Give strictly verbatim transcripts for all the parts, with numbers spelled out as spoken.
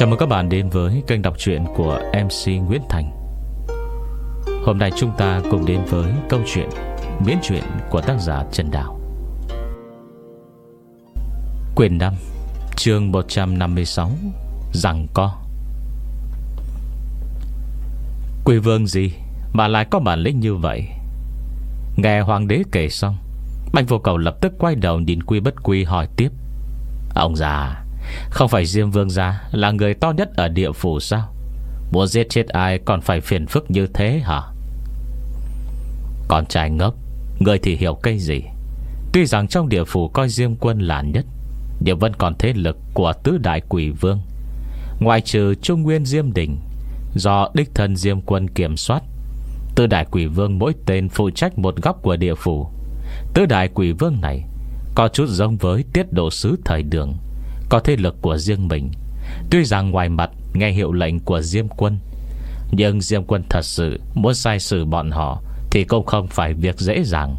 Chào mừng các bạn đến với kênh đọc truyện của em xê Nguyễn Thành. Hôm nay chúng ta cùng đến với câu chuyện miễn truyện của tác giả Trần Đào. Quyển năm, chương một trăm năm mươi sáu, Giằng co. Quỷ vương gì mà lại có bản lĩnh như vậy? Nghe hoàng đế kể xong, Bạch Vô Cầu lập tức quay đầu nhìn Quy Bất Quy hỏi tiếp: Ông già, không phải Diêm Vương gia là người to nhất ở địa phủ sao? Muốn giết chết ai còn phải phiền phức như thế hả? Con trai ngốc, người thì hiểu cái gì? Tuy rằng trong địa phủ coi Diêm Quân là nhất, nhưng vẫn còn thế lực của tứ đại quỷ vương. Ngoài trừ Trung Nguyên Diêm Đình do đích thân Diêm Quân kiểm soát, tứ đại quỷ vương mỗi tên phụ trách một góc của địa phủ. Tứ đại quỷ vương này có chút giống với tiết độ sứ thời Đường, có thế lực của riêng mình. Tuy rằng ngoài mặt nghe hiệu lệnh của Diêm Quân, nhưng Diêm Quân thật sự muốn sai xử bọn họ thì cũng không phải việc dễ dàng.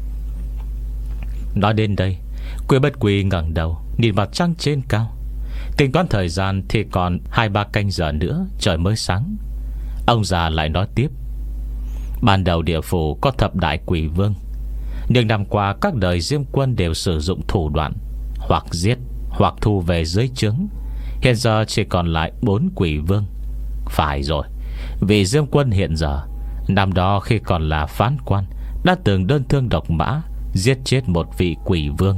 Nói đến đây, Quy Bất Quy ngẩng đầu nhìn mặt trăng trên cao. Tính toán thời gian thì còn hai ba canh giờ nữa trời mới sáng. Ông già lại nói tiếp: Ban đầu địa phủ có thập đại quỷ vương, nhưng năm qua các đời Diêm Quân đều sử dụng thủ đoạn hoặc giết hoặc thu về dưới trướng. Hiện giờ chỉ còn lại bốn quỷ vương. Phải rồi, vì Diêm Quân hiện giờ, năm đó khi còn là phán quan, đã từng đơn thương độc mã giết chết một vị quỷ vương.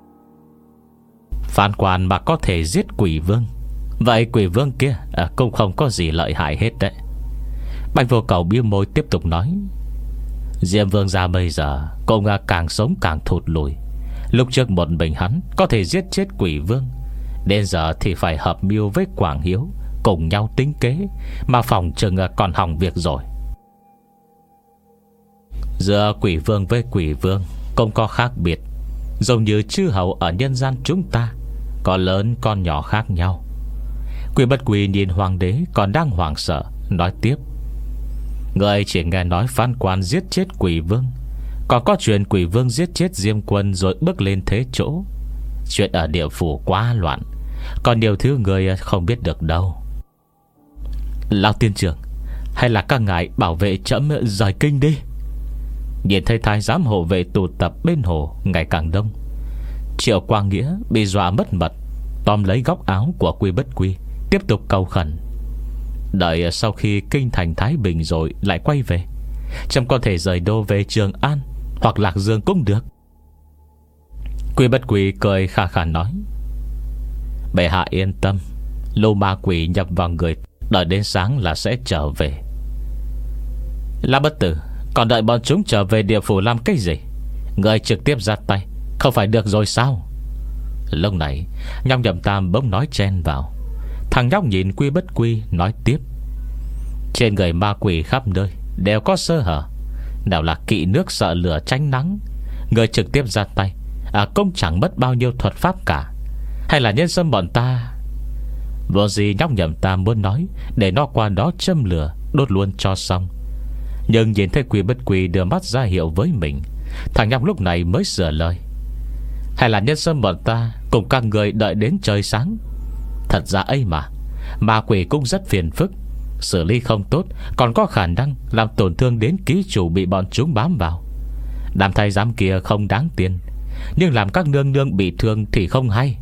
Phán quan mà có thể giết quỷ vương, vậy quỷ vương kia à, cũng không có gì lợi hại hết đấy. Bạch Vô Cầu bĩu môi tiếp tục nói: Diêm Vương gia bây giờ cũng càng sống càng thụt lùi. Lúc trước một mình hắn có thể giết chết quỷ vương, đến giờ thì phải hợp mưu với Quảng Hiếu, cùng nhau tính kế, mà phòng chừng còn hỏng việc rồi. Giữa quỷ vương với quỷ vương cũng có khác biệt, giống như chư hầu ở nhân gian chúng ta, có lớn con nhỏ khác nhau. Quy Bất Quy nhìn hoàng đế còn đang hoảng sợ, nói tiếp: Người chỉ nghe nói phán quan giết chết quỷ vương, còn có chuyện quỷ vương giết chết Diêm Quân rồi bước lên thế chỗ. Chuyện ở địa phủ quá loạn, còn nhiều thứ người không biết được đâu. Lão tiên trưởng, hay là các ngài bảo vệ trẫm rời kinh đi. Nhìn thấy thái giám hộ vệ tụ tập bên hồ ngày càng đông, Triệu Quang Nghĩa bị dọa mất mật, tóm lấy góc áo của Quy Bất Quy, tiếp tục cầu khẩn: Đợi sau khi kinh thành thái bình rồi lại quay về, trẫm có thể rời đô về Trường An hoặc Lạc Dương cũng được. Quy Bất Quy cười khà khà nói: Bệ hạ yên tâm, lô ma quỷ nhập vào người, đợi đến sáng là sẽ trở về. La Bất Tử, còn đợi bọn chúng trở về địa phủ làm cái gì? Người trực tiếp ra tay không phải được rồi sao? Lúc này Nhong Nhậm Tam bỗng nói chen vào. Thằng nhóc nhìn Quy Bất Quy nói tiếp: Trên người ma quỷ khắp nơi đều có sơ hở, nào là kỵ nước sợ lửa tránh nắng. Người trực tiếp ra tay à, cũng chẳng mất bao nhiêu thuật pháp cả. Hay là nhân dân bọn ta? Vô gì Nhóc Nhậm Tam muốn nói để nó qua đó châm lửa đốt luôn cho xong, nhưng nhìn thấy Quy Bất Quy đưa mắt ra hiệu với mình, thằng nhóc lúc này mới sửa lời: Hay là nhân dân bọn ta cùng các người đợi đến trời sáng. Thật ra ấy mà, ma quỷ cũng rất phiền phức, xử lý không tốt còn có khả năng làm tổn thương đến ký chủ bị bọn chúng bám vào. Đám thái giám kia không đáng tiền, nhưng làm các nương nương bị thương thì không hay.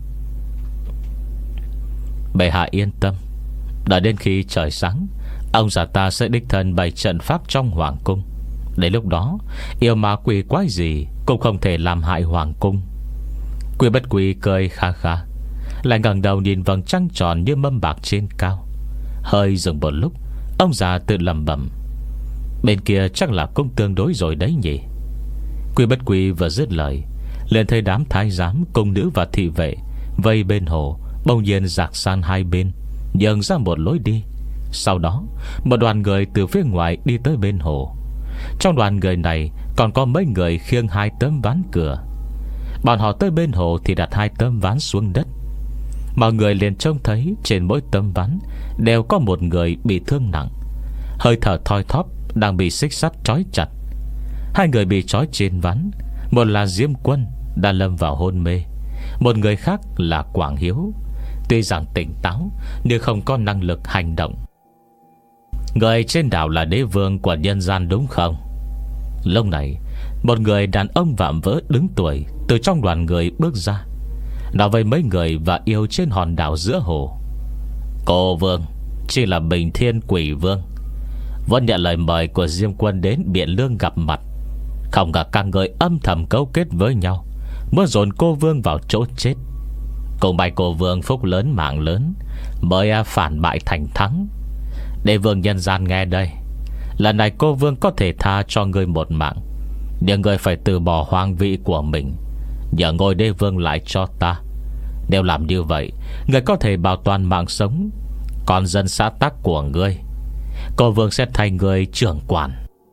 Bệ hạ yên tâm, đợi đến khi trời sáng, ông già ta sẽ đích thân bày trận pháp trong hoàng cung. Đến lúc đó, yêu ma quỷ quái gì cũng không thể làm hại hoàng cung. Quy Bất Quy cười kha kha, lại ngẩng đầu nhìn vầng trăng tròn như mâm bạc trên cao. Hơi dừng một lúc, ông già tự lẩm bẩm: Bên kia chắc là cũng tương đối rồi đấy nhỉ. Quy Bất Quy vừa dứt lời, liền thấy đám thái giám, cung nữ và thị vệ vây bên hồ bỗng nhiên rạc san hai bên, nhường ra một lối đi. Sau đó một đoàn người từ phía ngoài đi tới bên hồ. Trong đoàn người này còn có mấy người khiêng hai tấm ván cửa. Bọn họ tới bên hồ thì đặt hai tấm ván xuống đất. Mọi người liền trông thấy trên mỗi tấm ván đều có một người bị thương nặng, hơi thở thoi thóp, đang bị xích sắt trói chặt. Hai người bị trói trên ván, một là Diêm Quân đã lâm vào hôn mê, một người khác là Quảng Hiếu. Tuy rằng tỉnh táo nhưng không có năng lực hành động. Người trên đảo là đế vương của nhân gian đúng không? Lúc này một người đàn ông vạm vỡ đứng tuổi từ trong đoàn người bước ra, nói với mấy người và yêu trên hòn đảo giữa hồ: Cô vương chỉ là Bình Thiên Quỷ Vương, vẫn nhận lời mời của Diêm Quân đến Biện Lương gặp mặt. Không ngờ các người âm thầm cấu kết với nhau, muốn dồn cô vương vào chỗ chết. Cùng may cô vương phúc lớn mạng lớn, mới phản bại thành thắng. Đế vương nhân gian nghe đây, lần này cô vương có thể tha cho người một mạng, nhưng người phải từ bỏ hoàng vị của mình, nhờ ngôi đế vương lại cho ta. Nếu làm như vậy, người có thể bảo toàn mạng sống, còn dân xã tắc của ngươi, cô vương sẽ thay người trưởng quản.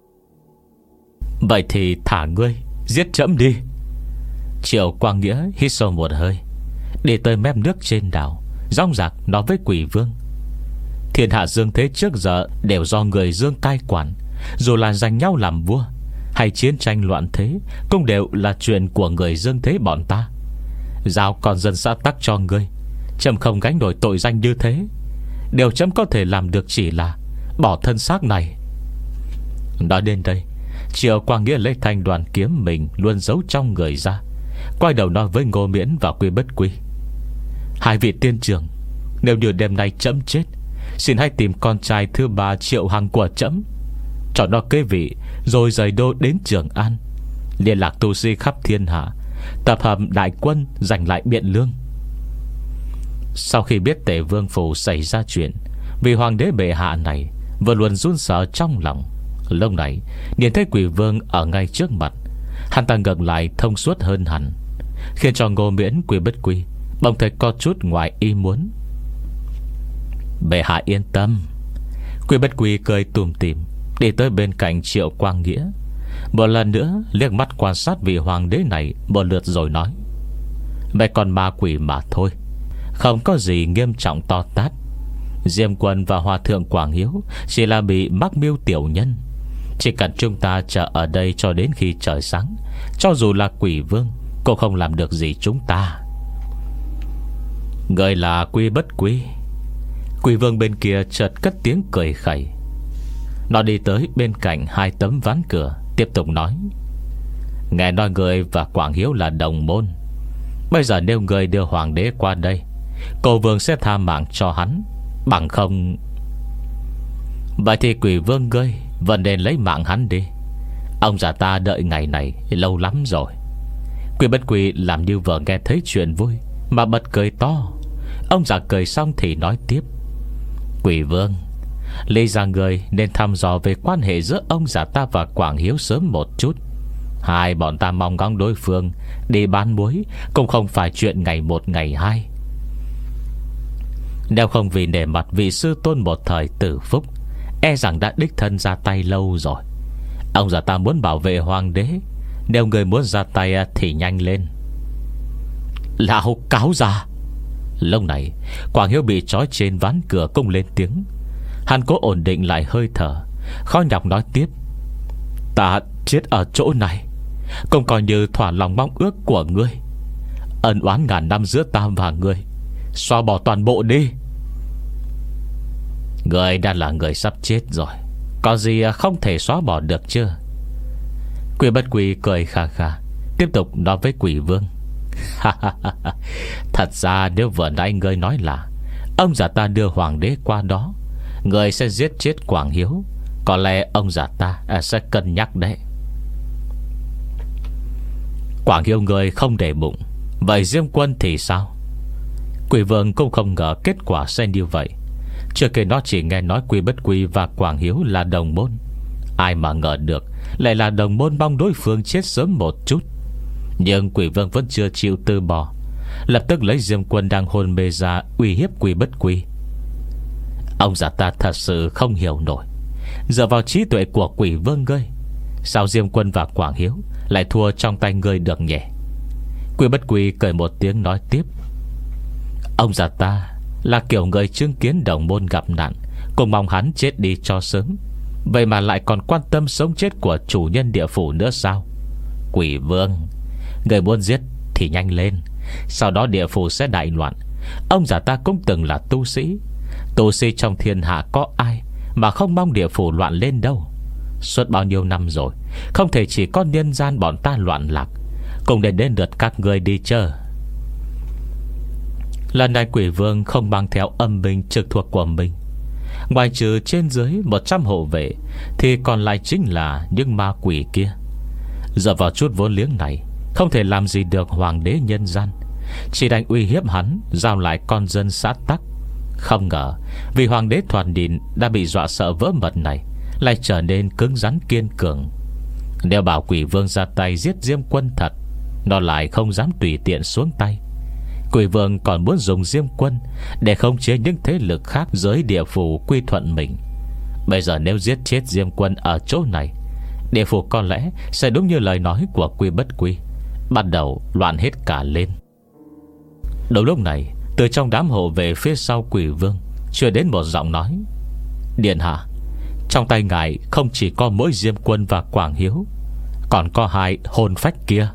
Vậy thì thả ngươi, giết trẫm đi. Triệu Quang Nghĩa hít sâu một hơi, đi tới mép nước trên đảo, dõng dạc nói với Quỷ Vương: Thiên hạ dương thế trước giờ đều do người dương cai quản, dù là giành nhau làm vua hay chiến tranh loạn thế, cũng đều là chuyện của người dương thế bọn ta. Giao còn dân xã tắc cho ngươi, chấm không gánh nổi tội danh như thế. Điều chấm có thể làm được chỉ là bỏ thân xác này. Nói đến đây, Triệu Quang Nghĩa lấy thanh đoàn kiếm mình luôn giấu trong người ra, quay đầu nói với Ngô Miễn và Quy Bất Quy: Hai vị tiên trưởng, nếu như đêm nay chấm chết, xin hãy tìm con trai thứ ba Triệu Hằng của chấm, cho nó kế vị, rồi rời đô đến Trường An, liên lạc tu sĩ khắp thiên hạ, tập hợp đại quân giành lại Biện Lương. Sau khi biết Tề Vương Phủ xảy ra chuyện, vì hoàng đế bệ hạ này vừa luôn run sợ trong lòng, lúc này nhìn thấy Quỷ Vương ở ngay trước mặt, hắn ta ngược lại thông suốt hơn hẳn, khiến cho Ngô Miễn, Quy Bất Quy bỗng thấy có chút ngoài ý muốn. Bệ hạ yên tâm. Quy Bất Quy cười tủm tỉm đi tới bên cạnh Triệu Quang Nghĩa, một lần nữa liếc mắt quan sát vị hoàng đế này một lượt rồi nói: Mấy con ma quỷ mà thôi, không có gì nghiêm trọng to tát. Diêm Quân và Hòa Thượng Quảng Hiếu chỉ là bị mắc mưu tiểu nhân. Chỉ cần chúng ta chờ ở đây cho đến khi trời sáng, cho dù là Quỷ Vương cũng không làm được gì chúng ta. Người là Quy Bất Quy. Quỷ Vương bên kia chợt cất tiếng cười khẩy. Nó đi tới bên cạnh hai tấm ván cửa, tiếp tục nói: Nghe nói người và Quảng Hiếu là đồng môn. Bây giờ nếu người đưa hoàng đế qua đây, cô vương sẽ tha mạng cho hắn, bằng không... Vậy thì Quỷ Vương ngươi vẫn nên lấy mạng hắn đi. Ông già ta đợi ngày này lâu lắm rồi. Quy Bất Quy làm như vừa nghe thấy chuyện vui mà bật cười to. Ông già cười xong thì nói tiếp: Quỷ Vương, lý ra người nên thăm dò về quan hệ giữa ông già ta và Quảng Hiếu sớm một chút. Hai bọn ta mong ngóng đối phương đi bán muối cũng không phải chuyện ngày một ngày hai. Nếu không vì nể mặt vị sư tôn một thời tử phúc, e rằng đã đích thân ra tay lâu rồi. Ông già ta muốn bảo vệ hoàng đế, nếu người muốn ra tay thì nhanh lên. Lão cáo già. Lúc này Quảng Hiếu bị trói trên ván cửa cũng lên tiếng. Hắn cố ổn định lại hơi thở, khó nhọc nói tiếp: Ta chết ở chỗ này cũng coi như thỏa lòng mong ước của ngươi. Ân oán ngàn năm giữa ta và ngươi xóa bỏ toàn bộ đi. Ngươi đã là người sắp chết rồi, có gì không thể xóa bỏ được chưa? Quy Bất Quy cười khà khà, tiếp tục nói với Quỷ Vương: Thật ra nếu vừa nãy ngươi nói là ông già ta đưa hoàng đế qua đó, người sẽ giết chết Quảng Hiếu, có lẽ ông già ta sẽ cân nhắc đấy. Quảng Hiếu người không để bụng, vậy Diêm Quân thì sao? Quỷ Vương cũng không ngờ kết quả sẽ như vậy. Chưa kể nó chỉ nghe nói Quy Bất Quy và Quảng Hiếu là đồng môn, ai mà ngờ được lại là đồng môn mong đối phương chết sớm một chút. Nhưng Quỷ Vương vẫn chưa chịu từ bỏ, lập tức lấy Diêm Quân đang hôn mê ra uy hiếp Quy Bất Quy. Ông già ta thật sự không hiểu nổi, dựa vào trí tuệ của Quỷ Vương ngươi, sao Diêm Quân và Quảng Hiếu lại thua trong tay ngươi được nhỉ? Quy Bất Quy cười một tiếng nói tiếp: Ông già ta là kiểu người chứng kiến đồng môn gặp nạn, cũng mong hắn chết đi cho sớm, vậy mà lại còn quan tâm sống chết của chủ nhân địa phủ nữa sao? Quỷ Vương, người muốn giết thì nhanh lên, sau đó địa phủ sẽ đại loạn, Ông già ta cũng từng là tu sĩ. Tu sĩ trong thiên hạ có ai mà không mong địa phủ loạn lên đâu. Suốt bao nhiêu năm rồi, không thể chỉ có nhân gian bọn ta loạn lạc. Cùng để đến lượt các người đi chơi. Lần này quỷ vương không mang theo âm binh trực thuộc của mình. Ngoài trừ trên dưới một trăm hộ vệ, thì còn lại chính là những ma quỷ kia. Dựa vào chút vốn liếng này, không thể làm gì được hoàng đế nhân gian, chỉ đành uy hiếp hắn giao lại con dân xã tắc. Không ngờ vì hoàng đế thoạt nhìn đã bị dọa sợ vỡ mật này, lại trở nên cứng rắn kiên cường. Nếu bảo quỷ vương ra tay giết Diêm Quân thật, nó lại không dám tùy tiện xuống tay. Quỷ vương còn muốn dùng Diêm Quân để khống chế những thế lực khác dưới địa phủ quy thuận mình. Bây giờ nếu giết chết Diêm Quân ở chỗ này, địa phủ có lẽ sẽ đúng như lời nói của Quy Bất Quy, bắt đầu loạn hết cả lên. Đúng lúc này, từ trong đám hộ vệ phía sau quỷ vương truyền đến một giọng nói: Điện hạ, trong tay ngài không chỉ có mỗi Diêm Quân và Quảng Hiếu, còn có hai hồn phách kia.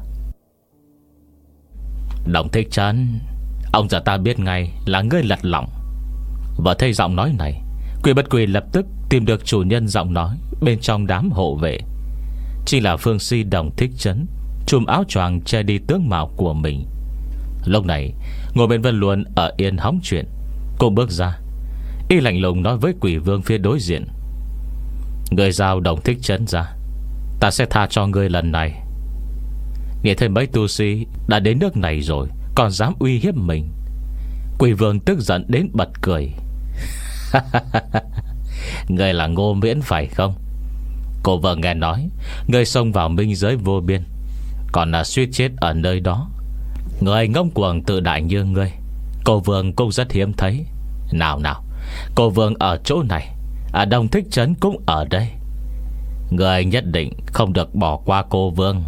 Đồng Thích Trấn, ông già ta biết ngay là ngươi lật lọng. Và thấy giọng nói này, Quy Bất Quy lập tức tìm được chủ nhân giọng nói bên trong đám hộ vệ. Chỉ là phương si Đồng Thích Trấn, trùm áo choàng che đi tướng mạo của mình. Lúc này ngồi bên Vân Luân ở yên hóng chuyện, cô bước ra, y lạnh lùng nói với quỷ vương phía đối diện: Người giao Đồng Thích Trấn ra, ta sẽ tha cho ngươi lần này. Nghe thấy mấy tu sĩ đã đến nước này rồi, còn dám uy hiếp mình. Quỷ vương tức giận đến bật cười. Ngươi là Ngô Miễn phải không? Cô vợ nghe nói ngươi xông vào minh giới vô biên, còn là suýt chết ở nơi đó. Người ngông cuồng tự đại như ngươi, cô vương cũng rất hiếm thấy. Nào nào, cô vương ở chỗ này, à, Đồng Thích Trấn cũng ở đây. Người nhất định không được bỏ qua cô vương,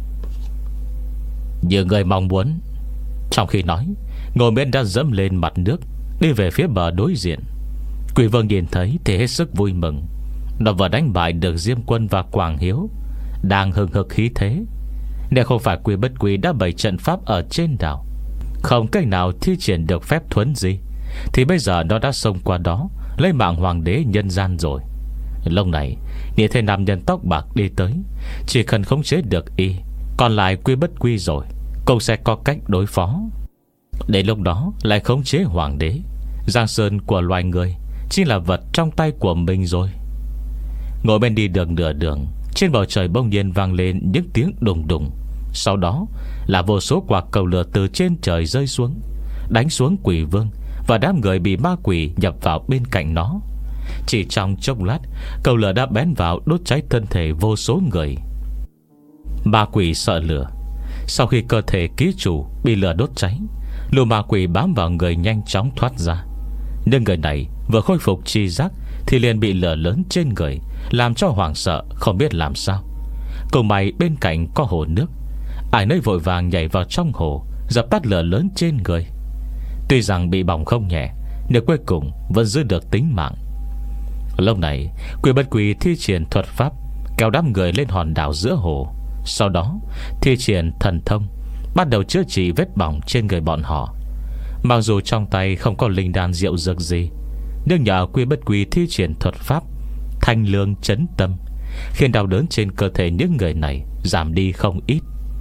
như người mong muốn. Trong khi nói, Ngô Miễn đã dẫm lên mặt nước, đi về phía bờ đối diện. Quỷ vương nhìn thấy thì hết sức vui mừng. Nó vừa đánh bại được Diêm Quân và Quảng Hiếu, đang hừng hực khí thế. Nếu không phải Quy Bất Quy đã bày trận pháp ở trên đảo, không cách nào thi triển được phép thuấn gì, thì bây giờ nó đã xông qua đó, lấy mạng hoàng đế nhân gian rồi. Lúc này nhìn thấy nam nhân tóc bạc đi tới, chỉ cần khống chế được y, còn lại Quy Bất Quy rồi cũng sẽ có cách đối phó. Đến lúc đó lại khống chế hoàng đế, giang sơn của loài người chỉ là vật trong tay của mình rồi. Ngồi bên đi đường nửa đường, trên bầu trời bỗng nhiên vang lên những tiếng đùng đùng. Sau đó là vô số quả cầu lửa từ trên trời rơi xuống, đánh xuống quỷ vương và đám người bị ma quỷ nhập vào bên cạnh nó. Chỉ trong chốc lát, cầu lửa đã bén vào đốt cháy thân thể vô số người. Ma quỷ sợ lửa, sau khi cơ thể ký chủ bị lửa đốt cháy, lũ ma quỷ bám vào người nhanh chóng thoát ra. Nhưng người này vừa khôi phục tri giác thì liền bị lửa lớn trên người làm cho hoảng sợ không biết làm sao. Cùng may bên cạnh có hồ nước, ai nấy vội vàng nhảy vào trong hồ, dập tắt lửa lớn trên người. Tuy rằng bị bỏng không nhẹ, nhưng cuối cùng vẫn giữ được tính mạng. Lúc này Quy Bất Quy thi triển thuật pháp kéo đám người lên hòn đảo giữa hồ. Sau đó thi triển thần thông, bắt đầu chữa trị vết bỏng trên người bọn họ. Mặc dù trong tay không có linh đan diệu dược gì, nhưng nhờ Quy Bất Quy thi triển thuật pháp thanh lương chấn tâm, khiến đau đớn trên cơ thể những người này giảm đi không ít.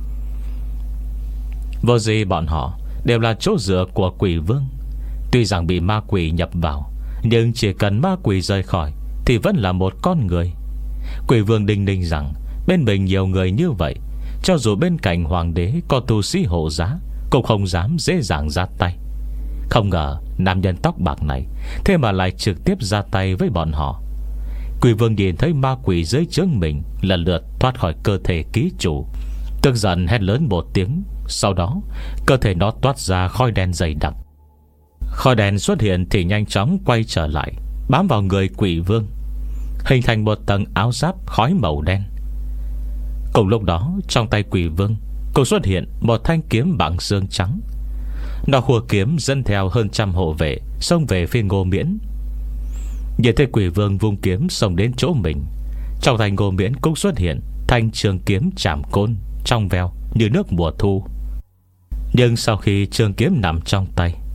Vô gì bọn họ đều là chỗ dựa của quỷ vương. Tuy rằng bị ma quỷ nhập vào, nhưng chỉ cần ma quỷ rời khỏi thì vẫn là một con người. Quỷ vương đinh ninh rằng bên mình nhiều người như vậy, cho dù bên cạnh hoàng đế có tu sĩ hộ giá, cũng không dám dễ dàng ra tay. Không ngờ nam nhân tóc bạc này thế mà lại trực tiếp ra tay với bọn họ. Quỷ vương nhìn thấy ma quỷ dưới trướng mình lần lượt thoát khỏi cơ thể ký chủ, tức giận hét lớn một tiếng. Sau đó cơ thể nó toát ra khói đen dày đặc. Khói đen xuất hiện thì nhanh chóng quay trở lại, bám vào người quỷ vương, hình thành một tầng áo giáp khói màu đen. Cùng lúc đó trong tay quỷ vương cũng xuất hiện một thanh kiếm bằng xương trắng. Nó khua kiếm dẫn theo hơn trăm hộ vệ xông về phía Ngô Miễn. Nhìn thấy quỷ vương vung kiếm xông đến chỗ mình, trong tay Ngô Miễn cũng xuất hiện thanh trường kiếm chạm côn trong veo như nước mùa thu. Nhưng sau khi trường kiếm nằm trong tay,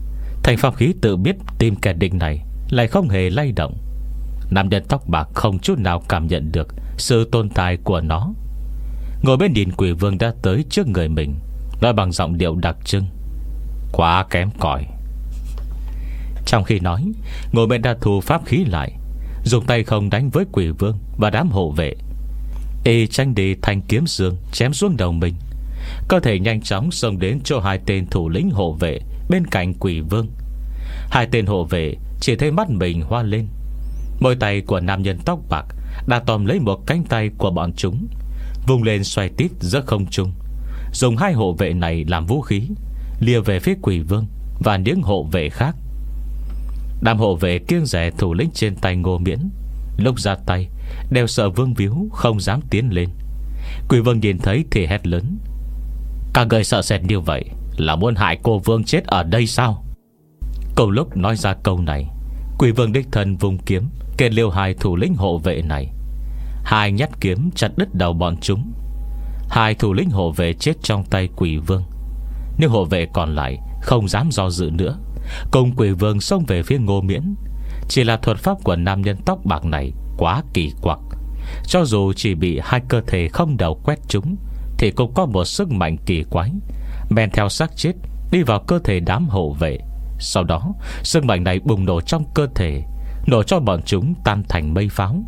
Thành pháp khí tự biết tìm kẻ địch này lại không hề lay động. Nam nhân tóc bạc không chút nào cảm nhận được sự tồn tại của nó. Ngồi bên nhìn quỷ vương đã tới trước người mình, nói bằng giọng điệu đặc trưng: quá kém cỏi. Trong khi nói, ngồi bên đã thu pháp khí lại, dùng tay không đánh với quỷ vương và đám hộ vệ. Y tranh đi thanh kiếm dương chém xuống đầu mình, cơ thể nhanh chóng xông đến chỗ hai tên thủ lĩnh hộ vệ bên cạnh quỷ vương. Hai tên hộ vệ chỉ thấy mắt mình hoa lên. Môi tay của nam nhân tóc bạc đã tóm lấy một cánh tay của bọn chúng, vùng lên xoay tít giữa không trung, dùng hai hộ vệ này làm vũ khí, lìa về phía quỷ vương và những hộ vệ khác. Đám hộ vệ kiêng rẻ thủ lĩnh trên tay Ngô Miễn, lúc ra tay đều sợ vương víu, không dám tiến lên. Quỷ vương nhìn thấy thì hét lớn: các người sợ sệt như vậy là muốn hại cô vương chết ở đây sao? Cùng lúc nói ra câu này, quỷ vương đích thân vùng kiếm kết liêu hai thủ lĩnh hộ vệ này. Hai nhát kiếm chặt đứt đầu bọn chúng. Hai thủ lĩnh hộ vệ chết trong tay quỷ vương. Nhưng hộ vệ còn lại không dám do dự nữa, cùng quỷ vương xông về phía Ngô Miễn. Chỉ là thuật pháp của nam nhân tóc bạc này quá kỳ quặc, cho dù chỉ bị hai cơ thể không đầu quét chúng thì cũng có một sức mạnh kỳ quái men theo xác chết đi vào cơ thể đám hộ vệ. Sau đó sức mạnh này bùng nổ trong cơ thể, nổ cho bọn chúng tan thành mây pháo.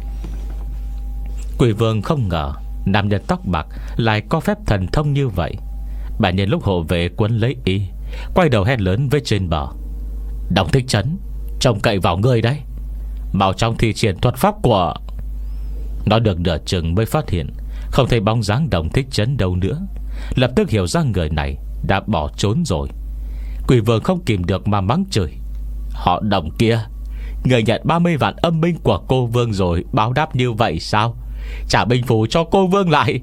Quỷ vương không ngờ nam nhân tóc bạc lại có phép thần thông như vậy. Bà nhân lúc hộ vệ quấn lấy y, quay đầu hét lớn với trên bờ: Đồng Thích Trấn, trông cậy vào ngươi đấy, mau trong thi triển thuật pháp của... Nó được nửa chừng mới phát hiện không thấy bóng dáng Đồng Thích Trấn đâu nữa, lập tức hiểu ra người này đã bỏ trốn rồi. Quỷ vương không kìm được mà mắng chửi: họ Đồng kia, người nhận ba mươi vạn âm binh của cô vương rồi báo đáp như vậy sao? Trả binh phù cho cô vương lại.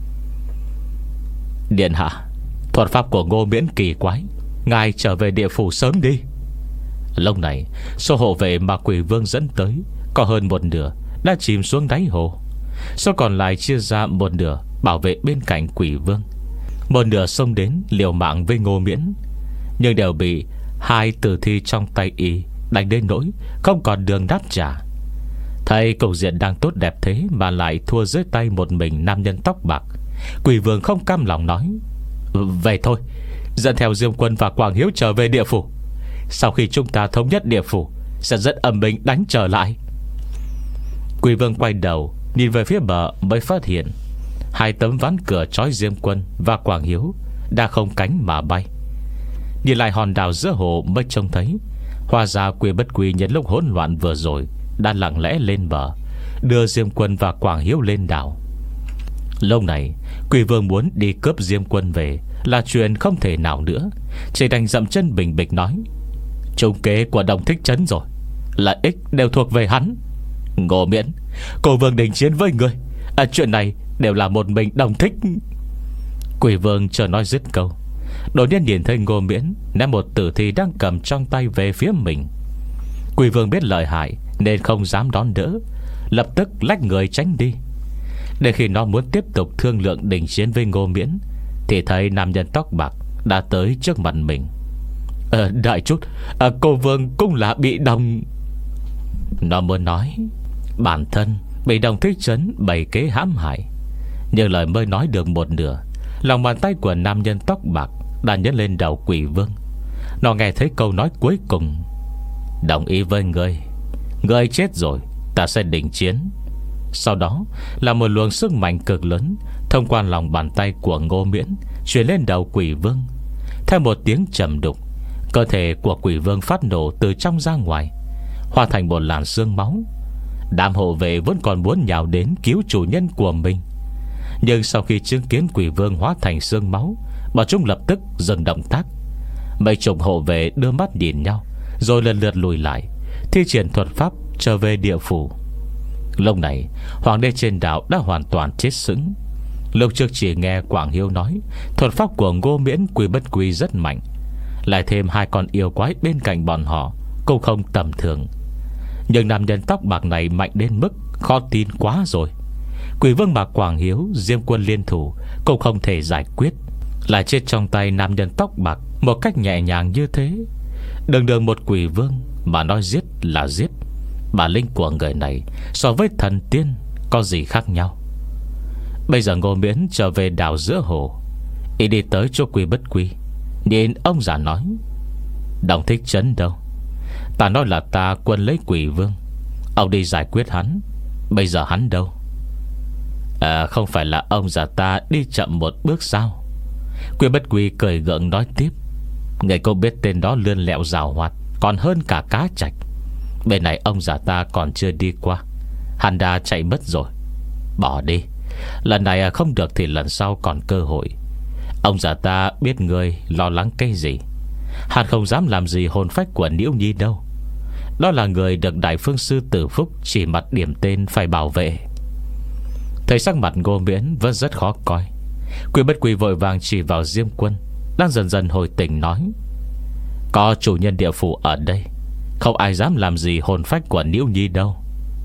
Điện hạ, thuật pháp của Ngô Miễn kỳ quái, ngài trở về địa phủ sớm đi. Lúc này số hộ vệ mà quỷ vương dẫn tới có hơn một nửa đã chìm xuống đáy hồ. Số còn lại chia ra một nửa bảo vệ bên cạnh quỷ vương, một nửa xông đến liều mạng với Ngô Miễn, nhưng đều bị hai tử thi trong tay y đánh đến nỗi không còn đường đáp trả. Thấy cục diện đang tốt đẹp thế mà lại thua dưới tay một mình nam nhân tóc bạc, quỷ vương không cam lòng nói: vậy thôi, dẫn theo Diêm Quân và Quảng Hiếu trở về địa phủ. Sau khi chúng ta thống nhất địa phủ, sẽ dẫn âm binh đánh trở lại. Quỷ vương quay đầu nhìn về phía bờ, mới phát hiện hai tấm ván cửa trói Diêm Quân và Quảng Hiếu đã không cánh mà bay. Nhìn lại hòn đảo giữa hồ mới trông thấy hóa ra Quỷ Bất Quy nhân lúc hỗn loạn vừa rồi đã lặng lẽ lên bờ, đưa Diêm Quân và Quảng Hiếu lên đảo. Lúc này Quỷ vương muốn đi cướp Diêm Quân về là chuyện không thể nào nữa, chỉ đành dậm chân bình bịch nói: trung kế của Đồng Thích Trấn rồi, lợi ích đều thuộc về hắn. Ngô Miễn, cô vương đình chiến với người, à, chuyện này đều là một mình Đồng Thích. Quỷ vương chờ nói dứt câu, đột nhiên nhìn thấy Ngô Miễn ném một tử thi đang cầm trong tay về phía mình. Quỷ vương biết lợi hại nên không dám đón đỡ, lập tức lách người tránh đi. Để khi nó muốn tiếp tục thương lượng đình chiến với Ngô Miễn thì thấy nam nhân tóc bạc đã tới trước mặt mình. Ờ, đại chút, à, cô vương cũng là bị Đồng... Nó muốn nói bản thân bị Đồng Thích Trấn bày kế hãm hại, nhưng lời mới nói được một nửa, lòng bàn tay của nam nhân tóc bạc đã nhấn lên đầu quỷ vương. Nó nghe thấy câu nói cuối cùng: đồng ý với ngươi, ngươi chết rồi, ta sẽ đình chiến. Sau đó là một luồng sức mạnh cực lớn thông qua lòng bàn tay của Ngô Miễn truyền lên đầu quỷ vương. Theo một tiếng trầm đục, cơ thể của quỷ vương phát nổ từ trong ra ngoài, hóa thành một làn sương máu. Đám hộ vệ vẫn còn muốn nhào đến cứu chủ nhân của mình, nhưng sau khi chứng kiến quỷ vương hóa thành sương máu, bọn chúng lập tức dừng động tác. Mấy chục hộ vệ đưa mắt nhìn nhau, rồi lần lượt lùi lại, thi triển thuật pháp trở về địa phủ. Lúc này hoàng đế trên đảo đã hoàn toàn chết sững. Lúc trước chỉ nghe Quảng Hiếu nói thuật pháp của Ngô Miễn Quỷ Bất Quy rất mạnh, lại thêm hai con yêu quái bên cạnh bọn họ cũng không tầm thường. Nhưng nam nhân tóc bạc này mạnh đến mức khó tin quá rồi. Quỷ vương mà Quảng Hiếu, Diêm Quân liên thủ cũng không thể giải quyết, lại chết trong tay nam nhân tóc bạc một cách nhẹ nhàng như thế. Đường đường một quỷ vương mà nói giết là giết. Bản lĩnh của người này so với thần tiên có gì khác nhau. Bây giờ Ngô Miễn trở về đảo giữa hồ, y đi tới chỗ Quy Bất Quy, nhìn ông già nói: Đồng Thích Trấn đâu? Ta nói là ta quân lấy quỷ vương, ông đi giải quyết hắn. Bây giờ hắn đâu? À, không phải là ông già ta đi chậm một bước sao? Quy Bất Quy cười gượng nói tiếp: Người cô biết tên đó lươn lẹo rào hoạt còn hơn cả cá trạch. Bên này ông già ta còn chưa đi qua, hắn đã chạy mất rồi. Bỏ đi, lần này không được thì lần sau còn cơ hội. Ông già ta biết người lo lắng cái gì. Hắn không dám làm gì hồn phách của Liễu Nhi đâu. Đó là người được Đại Phương Sư Tử Phúc chỉ mặt điểm tên phải bảo vệ. Thấy sắc mặt Ngô Miễn vẫn rất khó coi, Quy Bất Quy vội vàng chỉ vào Diêm Quân đang dần dần hồi tỉnh nói: Có chủ nhân địa phủ ở đây, không ai dám làm gì hồn phách của Liễu Nhi đâu.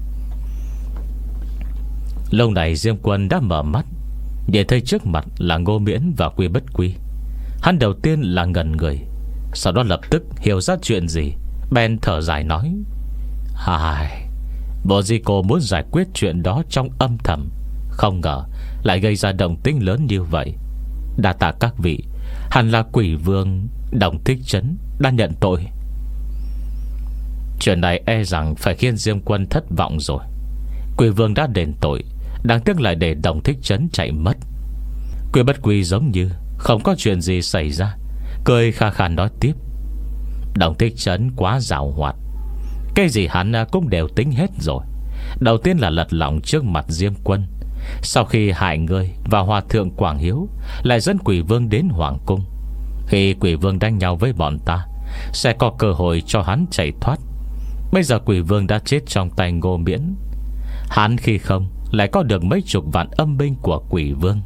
Lâu này Diêm Quân đã mở mắt, nhìn thấy trước mặt là Ngô Miễn và Quy Bất Quy. Hắn đầu tiên là ngẩn người, sau đó lập tức hiểu ra chuyện gì, bèn thở dài nói: Hài, bộ di cô muốn giải quyết chuyện đó trong âm thầm, không ngờ lại gây ra động tĩnh lớn như vậy. Đa tạ các vị, hẳn là quỷ vương Đồng Thích Trấn đã nhận tội. Chuyện này e rằng phải khiến Diêm Quân thất vọng rồi. Quỷ vương đã đền tội, đáng tiếc lại để Đồng Thích Trấn chạy mất. Quy Bất Quy giống như không có chuyện gì xảy ra, cười kha kha nói tiếp: Đồng Thích Trấn quá giàu hoạt, cái gì hắn cũng đều tính hết rồi. Đầu tiên là lật lọng trước mặt Diêm Quân, sau khi hại người và Hòa Thượng Quảng Hiếu, lại dẫn quỷ vương đến Hoàng Cung. Khi quỷ vương đánh nhau với bọn ta, sẽ có cơ hội cho hắn chạy thoát. Bây giờ quỷ vương đã chết trong tay Ngô Miễn, hắn khi không lại có được mấy chục vạn âm binh của quỷ vương.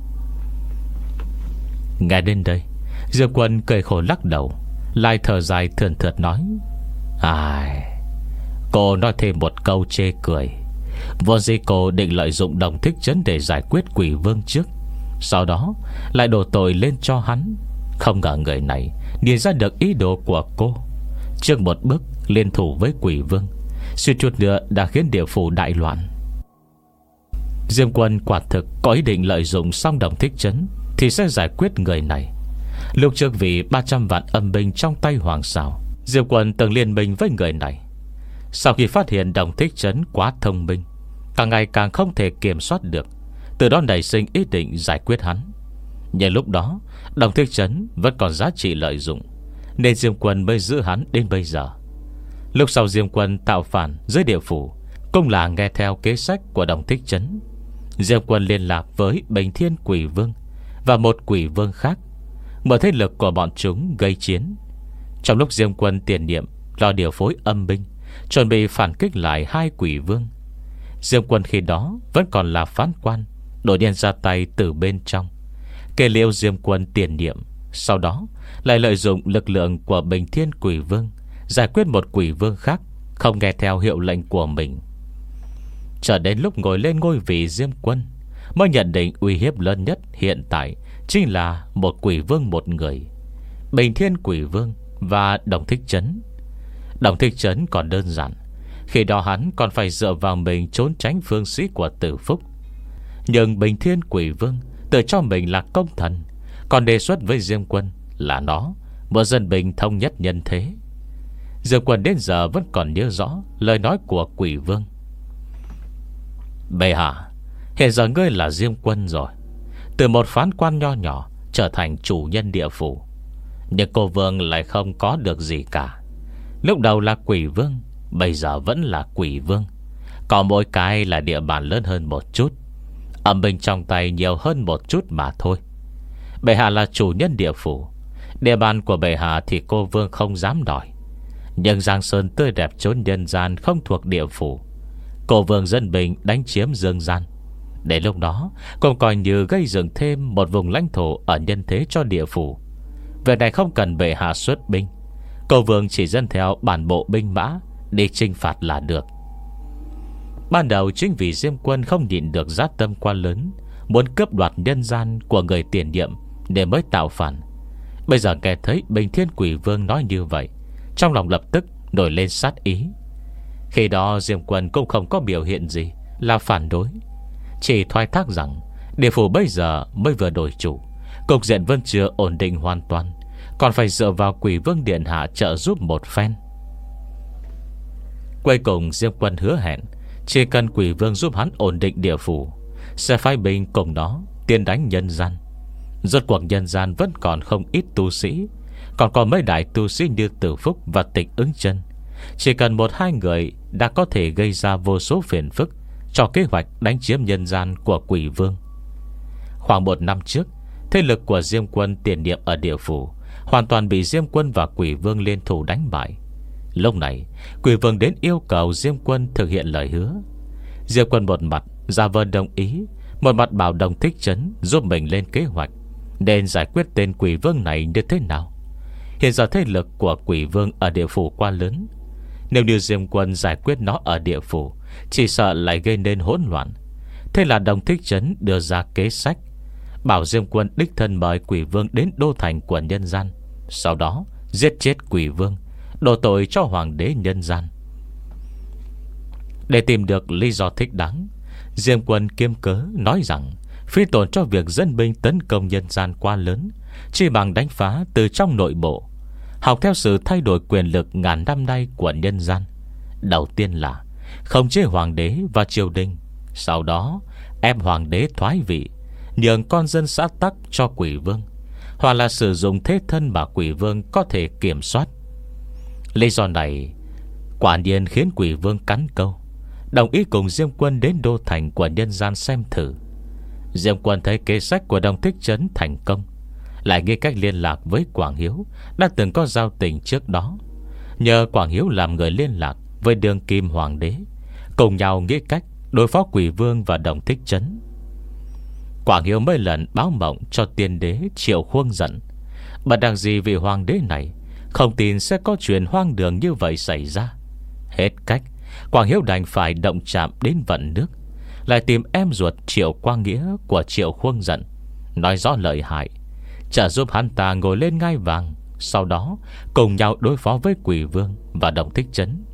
Nghe đến đây, Diệp Quân cười khổ lắc đầu, lại thở dài thườn thượt nói: Ai, cô nói thêm một câu chê cười. Vốn dĩ cô định lợi dụng Đồng Thích Trấn để giải quyết quỷ vương trước, sau đó lại đổ tội lên cho hắn. Không ngờ người này nhìn ra được ý đồ của cô, trước một bước liên thủ với quỷ vương, suýt chút nữa đã khiến địa phủ đại loạn. Diêm Quân quả thực có ý định lợi dụng xong Đồng Thích Trấn thì sẽ giải quyết người này. Lúc trước vì ba trăm vạn âm binh trong tay Hoàng Sào, Diêm Quân từng liên minh với người này. Sau khi phát hiện Đồng Thích Trấn quá thông minh, càng ngày càng không thể kiểm soát được, từ đó nảy sinh ý định giải quyết hắn. Nhưng lúc đó Đồng Thích Trấn vẫn còn giá trị lợi dụng, nên Diêm Quân mới giữ hắn đến bây giờ. Lúc sau Diêm Quân tạo phản dưới địa phủ, cũng là nghe theo kế sách của Đồng Thích Trấn. Diêm Quân liên lạc với Bình Thiên Quỷ Vương và một quỷ vương khác, mở thế lực của bọn chúng gây chiến. Trong lúc Diêm Quân tiền nhiệm lo điều phối âm binh, chuẩn bị phản kích lại hai quỷ vương, Diêm Quân khi đó vẫn còn là phán quan, đột nhiên ra tay từ bên trong, kê liêu Diêm Quân tiền nhiệm. Sau đó lại lợi dụng lực lượng của Bình Thiên Quỷ Vương giải quyết một quỷ vương khác không nghe theo hiệu lệnh của mình. Cho đến lúc ngồi lên ngôi vị Diêm Quân, mới nhận định uy hiếp lớn nhất hiện tại chính là một quỷ vương một người, Bình Thiên Quỷ Vương và Đồng Thích Trấn. Đồng Thích Trấn còn đơn giản, khi đó hắn còn phải dựa vào mình trốn tránh phương sĩ của Tử Phúc. Nhưng Bình Thiên Quỷ Vương tự cho mình là công thần, còn đề xuất với Diêm Quân là nó một dân bình thông nhất nhân thế. Diêm Quân đến giờ vẫn còn nhớ rõ lời nói của Quỷ Vương: Bệ hạ, hiện giờ ngươi là Diêm Quân rồi, từ một phán quan nho nhỏ trở thành chủ nhân địa phủ. Nhưng cô Vương lại không có được gì cả. Lúc đầu là Quỷ Vương, bây giờ vẫn là Quỷ Vương, có mỗi cái là địa bàn lớn hơn một chút, âm binh trong tay nhiều hơn một chút mà thôi. Bệ hạ là chủ nhân địa phủ, địa bàn của bệ hạ thì cô Vương không dám đòi. Nhưng Giang Sơn tươi đẹp chốn nhân gian không thuộc địa phủ, cô Vương dân bình đánh chiếm dương gian, đến lúc đó cũng coi như gây dựng thêm một vùng lãnh thổ ở nhân thế cho địa phủ. Việc này không cần bệ hạ xuất binh, cô Vương chỉ dân theo bản bộ binh mã đi chinh phạt là được. Ban đầu chính vì Diêm Quân không nhịn được dã tâm quá lớn, muốn cướp đoạt nhân gian của người tiền nhiệm, để mới tạo phản. Bây giờ nghe thấy Bình Thiên Quỷ Vương nói như vậy, trong lòng lập tức nổi lên sát ý. Khi đó Diêm Quân cũng không có biểu hiện gì là phản đối, chỉ thoái thác rằng địa phủ bây giờ mới vừa đổi chủ, cục diện vẫn chưa ổn định hoàn toàn, còn phải dựa vào Quỷ Vương Điện Hạ trợ giúp một phen. Cuối cùng Diêm Quân hứa hẹn chỉ cần Quỷ Vương giúp hắn ổn định địa phủ, sẽ phái binh cùng nó tiến đánh nhân gian. Rốt cuộc nhân gian vẫn còn không ít tu sĩ, còn có mấy đại tu sĩ như Tử Phúc và Tịch Ứng Chân. Chỉ cần một hai người đã có thể gây ra vô số phiền phức cho kế hoạch đánh chiếm nhân gian của Quỷ Vương. Khoảng một năm trước, thế lực của Diêm Quân tiền nhiệm ở địa phủ hoàn toàn bị Diêm Quân và Quỷ Vương liên thủ đánh bại. Lúc này Quỷ Vương đến yêu cầu Diêm Quân thực hiện lời hứa. Diêm Quân một mặt giả vờ đồng ý, một mặt bảo Đồng Thích Trấn giúp mình lên kế hoạch nên giải quyết tên Quỷ Vương này như thế nào. Hiện giờ thế lực của Quỷ Vương ở địa phủ quá lớn, nếu như Diêm Quân giải quyết nó ở địa phủ, chỉ sợ lại gây nên hỗn loạn. Thế là Đồng Thích Trấn đưa ra kế sách, bảo Diêm Quân đích thân mời Quỷ Vương đến đô thành của nhân gian, sau đó giết chết Quỷ Vương, đổ tội cho hoàng đế nhân gian. Để tìm được lý do thích đáng, Diêm Quân kiêm cớ nói rằng phi tổn cho việc dân binh tấn công nhân gian quá lớn, chỉ bằng đánh phá từ trong nội bộ, học theo sự thay đổi quyền lực ngàn năm nay của nhân gian. Đầu tiên là khống chế hoàng đế và triều đình, sau đó ép hoàng đế thoái vị, nhường con dân xã tắc cho Quỷ Vương, hoặc là sử dụng thế thân mà Quỷ Vương có thể kiểm soát. Lý do này quả nhiên khiến Quỷ Vương cắn câu, đồng ý cùng Diêm Quân đến đô thành của nhân gian xem thử. Diêm Quân thấy kế sách của Đồng Thích Trấn thành công, lại nghĩ cách liên lạc với Quảng Hiếu đã từng có giao tình trước đó, nhờ Quảng Hiếu làm người liên lạc với đương kim hoàng đế, cùng nhau nghĩ cách đối phó Quỷ Vương và Đồng Thích Trấn. Quảng Hiếu mấy lần báo mộng cho tiên đế Triệu Khuông giận, but đặc gì vị hoàng đế này không tin sẽ có chuyện hoang đường như vậy xảy ra. Hết cách, Quảng Hiếu đành phải động chạm đến vận nước, lại tìm em ruột Triệu Quang Nghĩa của Triệu Khuông giận, nói rõ lợi hại, trợ giúp hắn ta ngồi lên ngai vàng, sau đó cùng nhau đối phó với Quỷ Vương và Đồng Thích Trấn.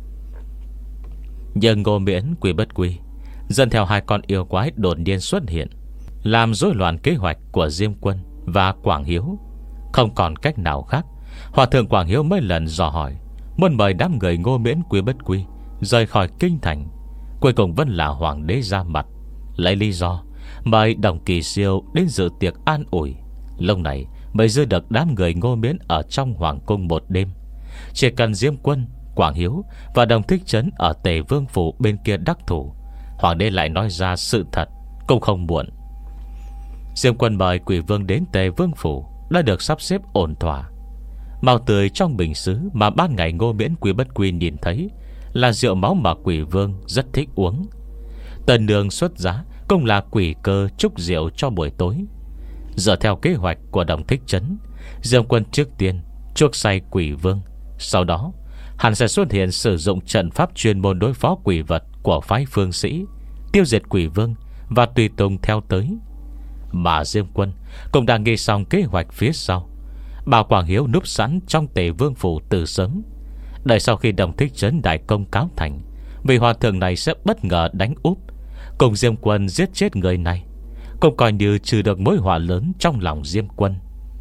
Nhưng Ngô Miễn, Quỷ Bất Quy dẫn theo hai con yêu quái đột nhiên xuất hiện, làm rối loạn kế hoạch của Diêm Quân và Quảng Hiếu. Không còn cách nào khác, Hòa thượng Quảng Hiếu mấy lần dò hỏi, muốn mời đám người Ngô Miễn, Quỷ Bất Quy rời khỏi kinh thành. Cuối cùng vẫn là hoàng đế ra mặt, lấy lý do mời Đồng Kỳ Siêu đến dự tiệc an ủi. Lúc này mới giữ được đám người Ngô Miễn ở trong hoàng cung một đêm. Chỉ cần Diêm Quân, Quảng Hiếu và Đồng Thích Trấn ở Tề Vương phủ bên kia đắc thủ, hoàng đế lại nói ra sự thật cũng không muộn. Diêm Quân mời Quỷ Vương đến Tề Vương phủ đã được sắp xếp ổn thỏa. Màu tươi trong bình sứ mà ban ngày Ngô Miễn, Quỷ Bất Quy nhìn thấy là rượu máu mà Quỷ Vương rất thích uống. Tần nương xuất giá cũng là quỷ cơ chúc rượu cho buổi tối. Dựa theo kế hoạch của Đồng Thích Trấn, Diêm Quân trước tiên chuốc say Quỷ Vương, sau đó hắn sẽ xuất hiện sử dụng trận pháp chuyên môn đối phó quỷ vật của phái phương sĩ, tiêu diệt Quỷ Vương và tùy tùng theo tới. Mà Diêm Quân cũng đã nghĩ xong kế hoạch phía sau, bảo Quảng Hiếu núp sẵn trong Tề Vương phủ từ sớm, đợi sau khi Đồng Thích Trấn đại công cáo thành, vị hòa thượng này sẽ bất ngờ đánh úp, cùng Diêm Quân giết chết người này, cũng coi như trừ được mối họa lớn trong lòng Diêm Quân.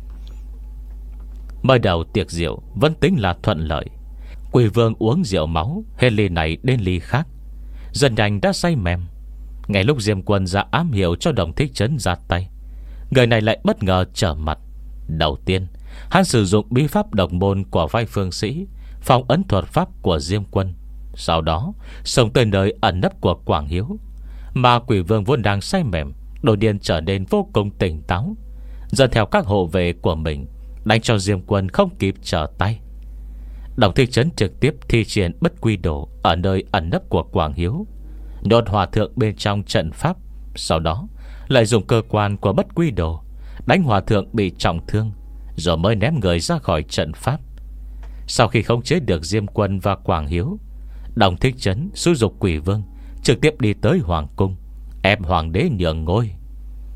Mới đầu tiệc rượu vẫn tính là thuận lợi. Quỷ Vương uống rượu máu hết ly này đến ly khác, dần nhanh đã say mềm. Ngay lúc Diêm Quân ra ám hiệu cho Đồng Thích Trấn ra tay, người này lại bất ngờ trở mặt. Đầu tiên hắn sử dụng bí pháp độc môn của vai phương sĩ, phong ấn thuật pháp của Diêm Quân, sau đó xông tới nơi ẩn nấp của Quảng Hiếu. Mà Quỷ Vương vốn đang say mềm đột nhiên trở nên vô cùng tỉnh táo, dần theo các hộ vệ của mình đánh cho Diêm Quân không kịp trở tay. Đồng Thích Trấn trực tiếp thi triển bất quy đồ ở nơi ẩn nấp của Quảng Hiếu, nhốt hòa thượng bên trong trận pháp, sau đó lại dùng cơ quan của bất quy đồ đánh hòa thượng bị trọng thương, rồi mới ném người ra khỏi trận pháp. Sau khi khống chế được Diêm Quân và Quảng Hiếu, Đồng Thích Trấn xúi giục Quỷ Vương trực tiếp đi tới hoàng cung, ép hoàng đế nhường ngôi.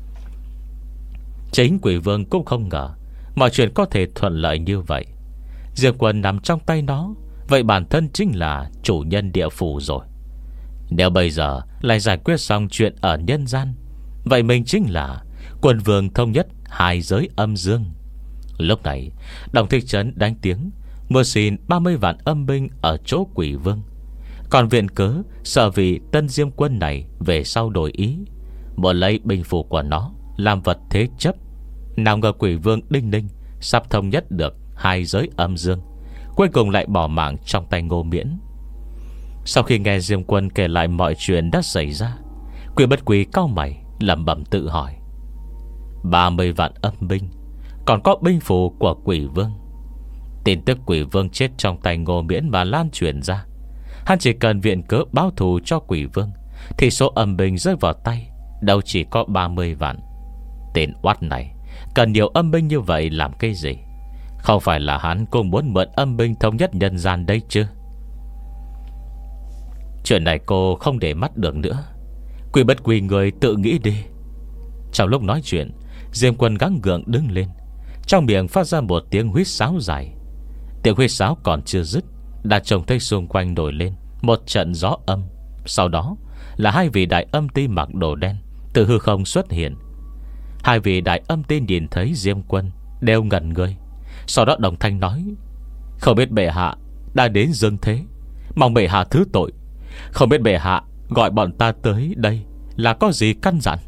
Chính Quỷ Vương cũng không ngờ mọi chuyện có thể thuận lợi như vậy. Diêm Quân nằm trong tay nó, vậy bản thân chính là chủ nhân địa phủ rồi. Nếu bây giờ lại giải quyết xong chuyện ở nhân gian, vậy mình chính là quân vương thông nhất hai giới âm dương. Lúc này Đồng Thích Trấn đánh tiếng mua xin ba mươi vạn âm binh ở chỗ quỷ vương. Còn viện cớ sợ vì tân Diêm Quân này về sau đổi ý, muốn lấy binh phủ của nó làm vật thế chấp. Nào ngờ quỷ vương Đinh Ninh sắp thống nhất được hai giới âm dương, cuối cùng lại bỏ mạng trong tay Ngô Miễn. Sau khi nghe Diêm Quân kể lại mọi chuyện đã xảy ra, Quỷ Bất Quỷ cau mày lẩm bẩm tự hỏi: ba mươi vạn âm binh, còn có binh phủ của quỷ vương. Tin tức quỷ vương chết trong tay Ngô Miễn mà lan truyền ra, hắn chỉ cần viện cớ báo thù cho quỷ vương, thì số âm binh rơi vào tay đâu chỉ có ba mươi vạn. Tên oát này cần nhiều âm binh như vậy làm cái gì? Không phải là hắn cũng muốn mượn âm binh thống nhất nhân gian đây chứ? Chuyện này cô không để mắt được nữa. Quỷ Bất Quỷ người tự nghĩ đi. Trong lúc nói chuyện, Diêm Quân gắng gượng đứng lên, trong miệng phát ra một tiếng huýt sáo dài. Tiếng huýt sáo còn chưa dứt, đã trông thấy xung quanh nổi lên một trận gió âm. Sau đó là hai vị đại âm ti mặc đồ đen từ hư không xuất hiện. Hai vị đại âm ti nhìn thấy Diêm Quân đều ngẩn người. Sau đó đồng thanh nói: không biết bệ hạ đã đến dương thế, mong bệ hạ thứ tội. Không biết bệ hạ gọi bọn ta tới đây là có gì căn dặn?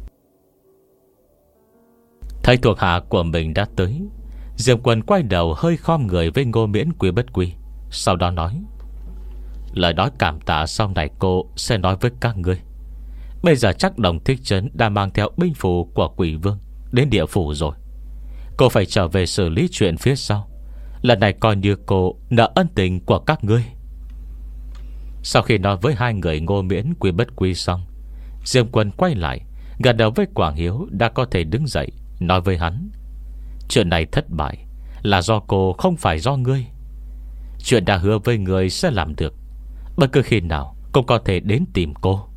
Thấy thuộc hạ của mình đã tới, Diêm Quân quay đầu hơi khom người với Ngô Miễn, Quỷ Bất Quỷ, sau đó nói: lời nói cảm tạ sau này cô sẽ nói với các ngươi. Bây giờ chắc Đồng Thích Trấn đã mang theo binh phủ của quỷ vương đến địa phủ rồi. Cô phải trở về xử lý chuyện phía sau. Lần này coi như cô nợ ân tình của các ngươi. Sau khi nói với hai người Ngô Miễn, Quỷ Bất Quỷ xong, Diêm Quân quay lại gật đầu với Quảng Hiếu đã có thể đứng dậy, nói với hắn: chuyện này thất bại là do cô, không phải do ngươi. Chuyện đã hứa với ngươi sẽ làm được, bất cứ khi nào cũng có thể đến tìm cô.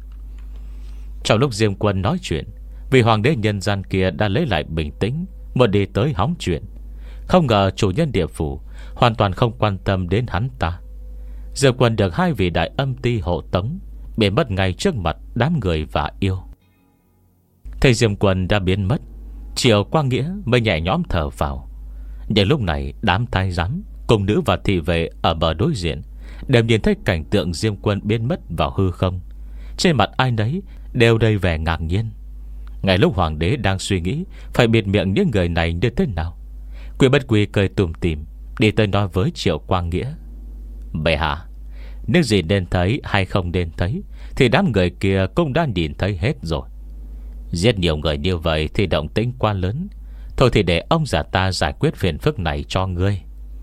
Trong lúc Diêm Quân nói chuyện, vị hoàng đế nhân gian kia đã lấy lại bình tĩnh, muốn đi tới hóng chuyện. Không ngờ chủ nhân địa phủ hoàn toàn không quan tâm đến hắn ta. Diêm Quân được hai vị đại âm ti hộ tống, biến mất ngay trước mặt đám người và yêu. Thấy Diêm Quân đã biến mất, Triệu Quang Nghĩa mới nhẹ nhõm thở vào. Nhưng lúc này đám thái giám, cung nữ và thị vệ ở bờ đối diện đều nhìn thấy cảnh tượng Diêm Quân biến mất vào hư không. Trên mặt ai nấy đều đầy vẻ ngạc nhiên. Ngay lúc hoàng đế đang suy nghĩ phải bịt miệng những người này như thế nào, Quỷ Bất Quỷ cười tủm tỉm đi tới nói với Triệu Quang Nghĩa: bệ hạ, những gì nên thấy hay không nên thấy thì đám người kia cũng đã nhìn thấy hết rồi. Giết nhiều người như vậy thì động tĩnh quá lớn, thôi thì để ông già ta giải quyết phiền phức này cho ngươi.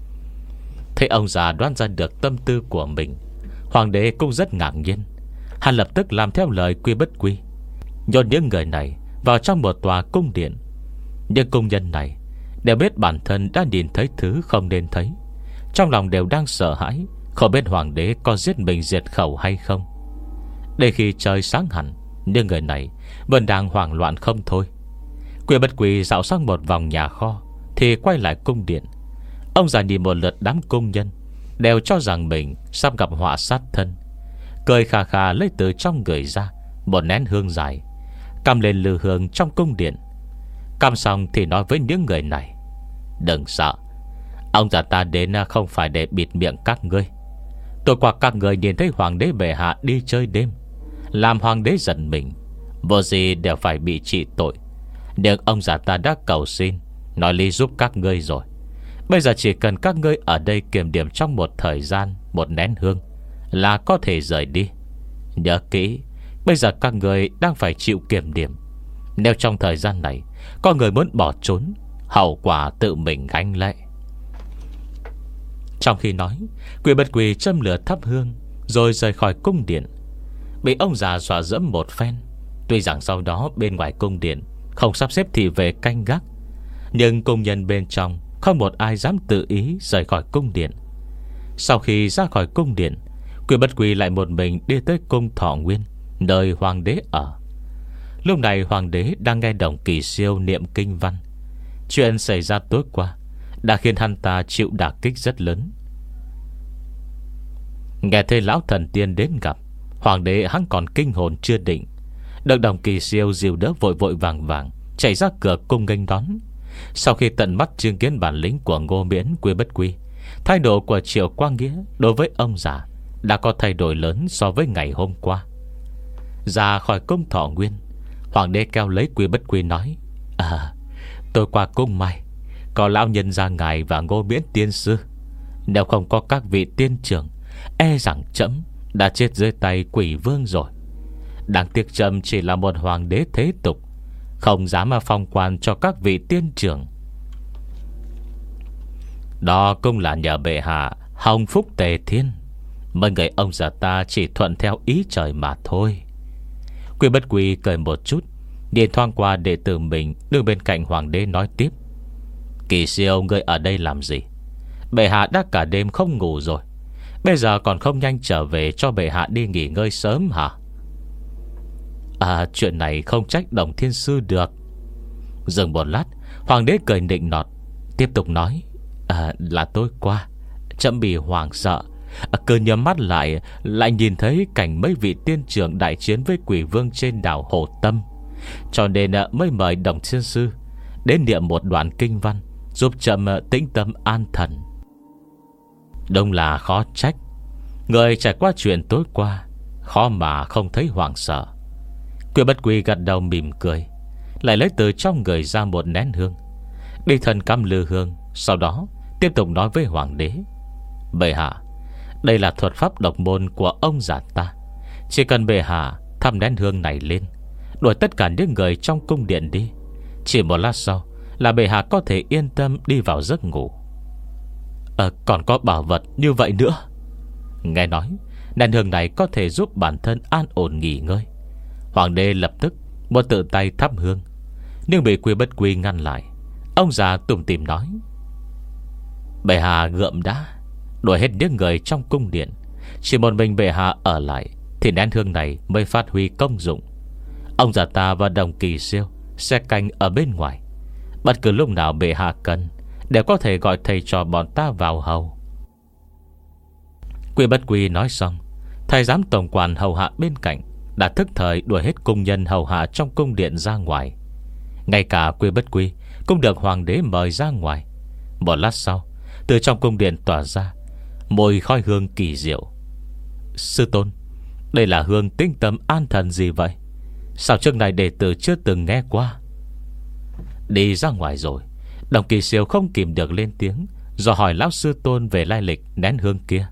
Thấy ông già đoán ra được tâm tư của mình, hoàng đế cũng rất ngạc nhiên. Hắn lập tức làm theo lời Quy Bất Quy, nhốt những người này vào trong một tòa cung điện. Những cung nhân này đều biết bản thân đã nhìn thấy thứ không nên thấy, trong lòng đều đang sợ hãi, không biết hoàng đế có giết mình diệt khẩu hay không. Để khi trời sáng hẳn, những người này vẫn đang hoảng loạn không thôi. Quỷ Bất Quỷ dạo sang một vòng nhà kho thì quay lại cung điện. Ông già nhìn một lượt đám cung nhân, đều cho rằng mình sắp gặp họa sát thân, cười khà khà lấy từ trong người ra một nén hương dài, cắm lên lư hương trong cung điện. Cắm xong thì nói với những người này: đừng sợ, ông già ta đến không phải để bịt miệng các ngươi. Tôi qua các người nhìn thấy hoàng đế bệ hạ đi chơi đêm, làm hoàng đế giận mình, vô gì đều phải bị trị tội. Nhưng ông già ta đã cầu xin, nói lý giúp các ngươi rồi. Bây giờ chỉ cần các ngươi ở đây kiểm điểm trong một thời gian, một nén hương, là có thể rời đi. Nhớ kỹ, bây giờ các ngươi đang phải chịu kiểm điểm. Nếu trong thời gian này có người muốn bỏ trốn, hậu quả tự mình gánh lấy. Trong khi nói, Quỷ Bất Quỷ châm lửa thắp hương rồi rời khỏi cung điện. Bị ông già dọa dẫm một phen. Tuy rằng sau đó bên ngoài cung điện không sắp xếp thị vệ canh gác, nhưng cung nhân bên trong không một ai dám tự ý rời khỏi cung điện. Sau khi ra khỏi cung điện, Quỷ Bất Quỷ lại một mình đi tới cung Thọ Nguyên, nơi hoàng đế ở. Lúc này hoàng đế đang nghe Đồng Kỳ Siêu niệm kinh văn. Chuyện xảy ra tối qua đã khiến hắn ta chịu đả kích rất lớn. Nghe thấy lão thần tiên đến gặp, hoàng đế hắn còn kinh hồn chưa định, được Đồng Kỳ Siêu dìu đỡ vội vội vàng vàng chạy ra cửa cung nghênh đón. Sau khi tận mắt chứng kiến bản lĩnh của Ngô Miễn Quy Bất Quy, thái độ của Triệu Quang Nghĩa đối với ông già đã có thay đổi lớn so với ngày hôm qua. Ra khỏi cung Thọ Nguyên, hoàng đế kéo lấy Quy Bất Quy nói: À, tôi qua cung may có lão nhân gia ngài và Ngô Miễn tiên sư. Nếu không có các vị tiên trưởng, e rằng trẫm đã chết dưới tay quỷ vương rồi. Đáng tiếc trẫm chỉ là một hoàng đế thế tục, không dám mà phong quan cho các vị tiên trưởng. Đó cũng là nhờ bệ hạ hồng phúc tề thiên, mấy người ông già ta chỉ thuận theo ý trời mà thôi. Quy Bất Quy cười một chút, nhìn thoáng qua đệ tử mình đứng bên cạnh hoàng đế nói tiếp: Kỳ Siêu, ngươi ở đây làm gì? Bệ hạ đã cả đêm không ngủ rồi, bây giờ còn không nhanh trở về cho bệ hạ đi nghỉ ngơi sớm hả? À, chuyện này không trách Đồng Thiên Sư được. Dừng một lát, hoàng đế cười nịnh nọt, tiếp tục nói: À, là tối qua trẫm bị hoảng sợ, à, cứ nhắm mắt lại lại nhìn thấy cảnh mấy vị tiên trưởng đại chiến với quỷ vương trên đảo Hồ Tâm, cho nên à, mới mời Đồng Thiên Sư đến niệm một đoạn kinh văn giúp trẫm à, tĩnh tâm an thần. Đúng là khó trách, người trải qua chuyện tối qua khó mà không thấy hoảng sợ. Quy Bất Quy gật đầu mỉm cười, lại lấy từ trong người ra một nén hương, đi thần cắm lư hương. Sau đó tiếp tục nói với hoàng đế: Bệ hạ, đây là thuật pháp độc môn của ông già ta. Chỉ cần bệ hạ thắp nén hương này lên, đuổi tất cả những người trong cung điện đi, chỉ một lát sau là bệ hạ có thể yên tâm đi vào giấc ngủ. À, còn có bảo vật như vậy nữa. Nghe nói nén hương này có thể giúp bản thân an ổn nghỉ ngơi. Hoàng đế lập tức muốn tự tay thắp hương, nhưng bị Quy Bất Quy ngăn lại. Ông già tủm tỉm nói: Bệ hạ gượm đã, đuổi hết những người trong cung điện, chỉ một mình bệ hạ ở lại thì nén hương này mới phát huy công dụng. Ông già ta và Đồng Kỳ Siêu sẽ canh ở bên ngoài, bất cứ lúc nào bệ hạ cần đều có thể gọi thầy trò bọn ta vào hầu. Quy Bất Quy nói xong, thầy giám tổng quản hầu hạ bên cạnh đã thức thời đuổi hết cung nhân hầu hạ trong cung điện ra ngoài. Ngay cả Quy Bất Quy cũng được hoàng đế mời ra ngoài. Một lát sau, từ trong cung điện tỏa ra mùi khói hương kỳ diệu. Sư tôn, đây là hương tĩnh tâm an thần gì vậy? Sao trước này đệ tử chưa từng nghe qua? Đi ra ngoài rồi, Đồng Kỳ Siêu không kìm được lên tiếng, dò hỏi lão sư tôn về lai lịch nén hương kia.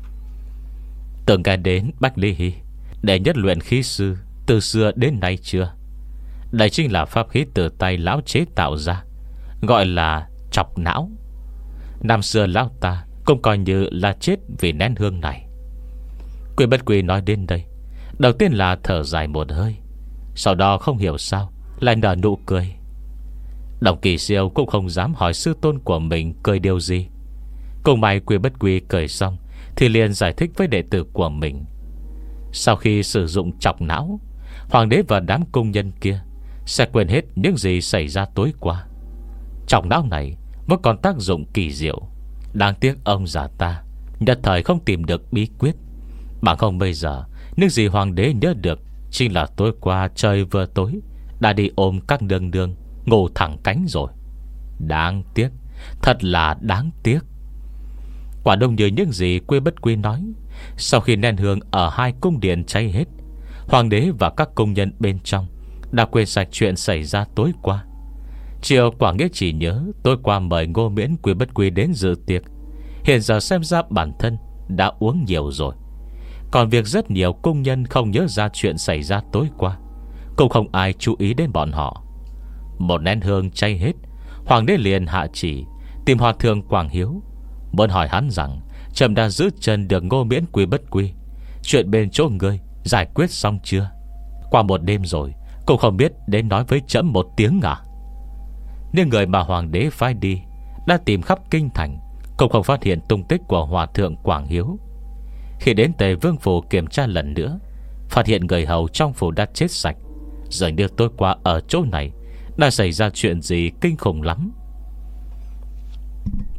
Từng nghe đến Bách Lý Hy, đệ nhất luyện khí sư từ xưa đến nay chưa? Đây chính là pháp khí từ tay lão chế tạo ra, gọi là chọc não. Năm xưa lão ta cũng coi như là chết vì nén hương này. Quy Bất Quy nói đến đây, đầu tiên là thở dài một hơi, sau đó không hiểu sao lại nở nụ cười. Đồng Kỳ Siêu cũng không dám hỏi sư tôn của mình cười điều gì. Cùng may Quy Bất Quy cười xong thì liền giải thích với đệ tử của mình. Sau khi sử dụng chọc não, hoàng đế và đám cung nhân kia sẽ quên hết những gì xảy ra tối qua. Chọc não này vẫn còn tác dụng kỳ diệu. Đáng tiếc ông già ta nhất thời không tìm được bí quyết, bằng không bây giờ những gì hoàng đế nhớ được chính là tối qua trời vừa tối đã đi ôm các nương nương ngủ thẳng cánh rồi. Đáng tiếc, thật là đáng tiếc. Quả đông như những gì Quy Bất Quy nói. Sau khi nén hương ở hai cung điện cháy hết, hoàng đế và các công nhân bên trong đã quên sạch chuyện xảy ra tối qua. Triệu Quảng Nghĩa chỉ nhớ tối qua mời Ngô Miễn Quy Bất Quy đến dự tiệc. Hiện giờ xem ra bản thân đã uống nhiều rồi. Còn việc rất nhiều công nhân không nhớ ra chuyện xảy ra tối qua, cũng không ai chú ý đến bọn họ. Một nén hương cháy hết, hoàng đế liền hạ chỉ tìm hòa thượng Quảng Hiếu, muốn hỏi hắn rằng trẫm đã giữ chân được Ngô Miễn Quy Bất Quy, chuyện bên chỗ ngươi giải quyết xong chưa? Qua một đêm rồi cũng không biết đến nói với trẫm một tiếng à? Nhưng người mà hoàng đế phái đi đã tìm khắp kinh thành, cũng không phát hiện tung tích của hòa thượng Quảng Hiếu. Khi đến Tề Vương phủ kiểm tra lần nữa, phát hiện người hầu trong phủ đã chết sạch. Dường như tối qua ở chỗ này đã xảy ra chuyện gì kinh khủng lắm.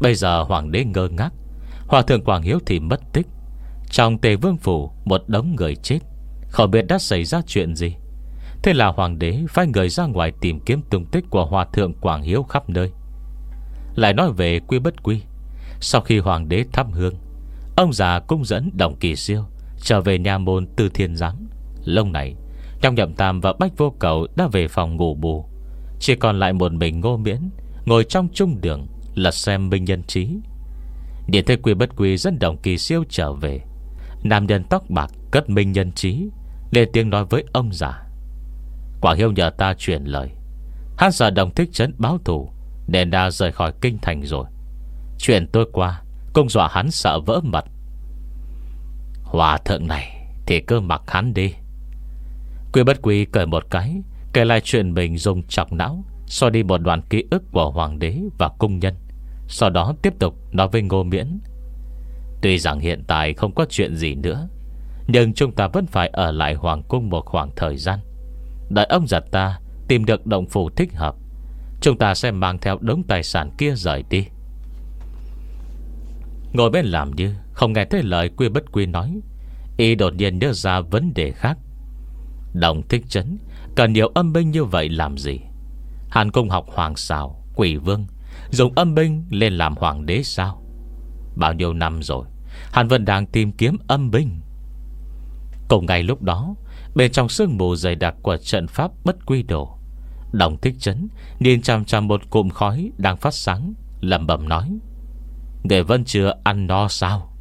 Bây giờ hoàng đế ngơ ngác, Hòa thượng Quảng Hiếu thì mất tích. Trong Tề Vương phủ một đống người chết, không biết đã xảy ra chuyện gì. Thế là hoàng đế phái người ra ngoài tìm kiếm tung tích của Hòa thượng Quảng Hiếu khắp nơi. Lại nói về Quy Bất Quy, sau khi hoàng đế thắp hương, ông già cũng dẫn Đồng Kỳ Siêu trở về nhà môn Từ Thiên Giám. Lúc này trong Nhậm Tam và Bách Vô Cầu đã về phòng ngủ bù, chỉ còn lại một mình Ngô Miễn ngồi trong trung đường lật xem Minh Nhân Trí. Nhìn thấy Quy Bất Quy dẫn Đồng Kỳ Siêu trở về, nam nhân tóc bạc cất Minh Nhân Trí lên tiếng nói với ông già: Quảng Hiếu nhờ ta truyền lời, hắn sợ Đồng Thích Trấn báo thù nên đã rời khỏi kinh thành rồi. Chuyện tôi qua cũng dọa hắn sợ vỡ mật. Hòa thượng này thì cứ mặc hắn đi. Quy Bất Quy cười một cái, kể lại chuyện mình dùng chọc não xóa đi một đoạn ký ức của hoàng đế và cung nhân. Sau đó tiếp tục nói với Ngô Miễn: Tuy rằng hiện tại không có chuyện gì nữa, nhưng chúng ta vẫn phải ở lại hoàng cung một khoảng thời gian. Đợi ông giật ta tìm được động phủ thích hợp, chúng ta sẽ mang theo đống tài sản kia rời đi. Ngồi bên làm như không nghe thấy lời Quy Bất Quy nói, y đột nhiên nhớ ra vấn đề khác. Đồng Thích Trấn cần nhiều âm binh như vậy làm gì? Hàn Cung học hoàng xào Quỷ Vương dùng âm binh lên làm hoàng đế sao? Bao nhiêu năm rồi Hàn vẫn đang tìm kiếm âm binh. Cùng ngay lúc đó, bên trong sương mù dày đặc của trận pháp Bất Quy Đồ, Đồng Thích Trấn nhìn chằm chằm một cụm khói đang phát sáng, lẩm bẩm nói: Người vẫn chưa ăn no sao?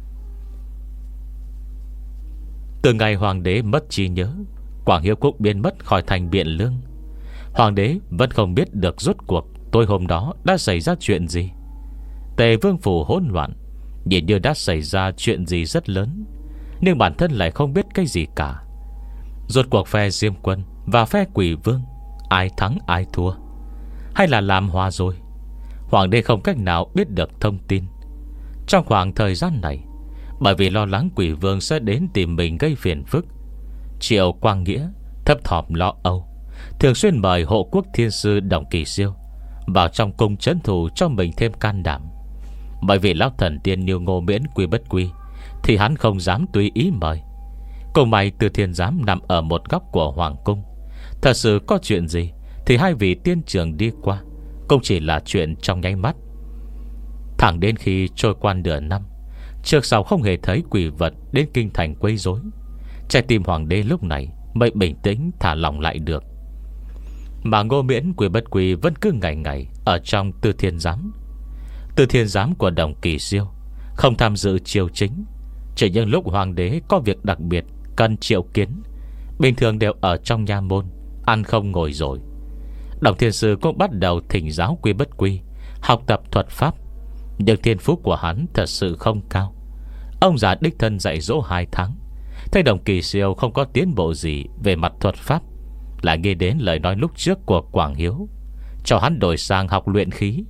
Từ ngày hoàng đế mất trí nhớ, Quảng Hiếu cũng biến mất khỏi thành Biện Lương. Hoàng đế vẫn không biết được rốt cuộc tối hôm đó đã xảy ra chuyện gì. Tề Vương phủ hỗn loạn, nhìn như đã xảy ra chuyện gì rất lớn, nhưng bản thân lại không biết cái gì cả. Rốt cuộc phe Diêm Quân và phe Quỷ Vương, ai thắng ai thua, hay là làm hòa rồi? Hoàng đế không cách nào biết được thông tin. Trong khoảng thời gian này, bởi vì lo lắng Quỷ Vương sẽ đến tìm mình gây phiền phức, Triệu Quang Nghĩa thấp thỏm lo âu, thường xuyên mời hộ quốc thiên sư Đồng Kỳ Siêu vào trong cung trấn thủ cho mình thêm can đảm. Bởi vì lão thần tiên như Ngô Miễn, Quy Bất Quy thì hắn không dám tùy ý mời. Cùng may Từ Thiên Giám nằm ở một góc của hoàng cung, thật sự có chuyện gì thì hai vị tiên trưởng đi qua cũng chỉ là chuyện trong nháy mắt. Thẳng đến khi trôi qua nửa năm, trước sau không hề thấy quỷ vật đến kinh thành quấy rối, trái tim hoàng đế lúc này mới bình tĩnh thả lòng lại được. Mà Ngô Miễn, Quy Bất Quy vẫn cứ ngày ngày ở trong Từ Thiên Giám. Từ Thiên Giám của Đồng Kỳ Siêu không tham dự triều chính, chỉ những lúc hoàng đế có việc đặc biệt cần triệu kiến, bình thường đều ở trong nha môn, ăn không ngồi rồi. Đồng Thiên Sư cũng bắt đầu thỉnh giáo Quy Bất Quy học tập thuật pháp, nhưng thiên phú của hắn thật sự không cao. Ông già đích thân dạy dỗ hai tháng, thấy Đồng Kỳ Siêu không có tiến bộ gì về mặt thuật pháp, lại nghĩ đến lời nói lúc trước của Quảng Hiếu, cho hắn đổi sang học luyện khí.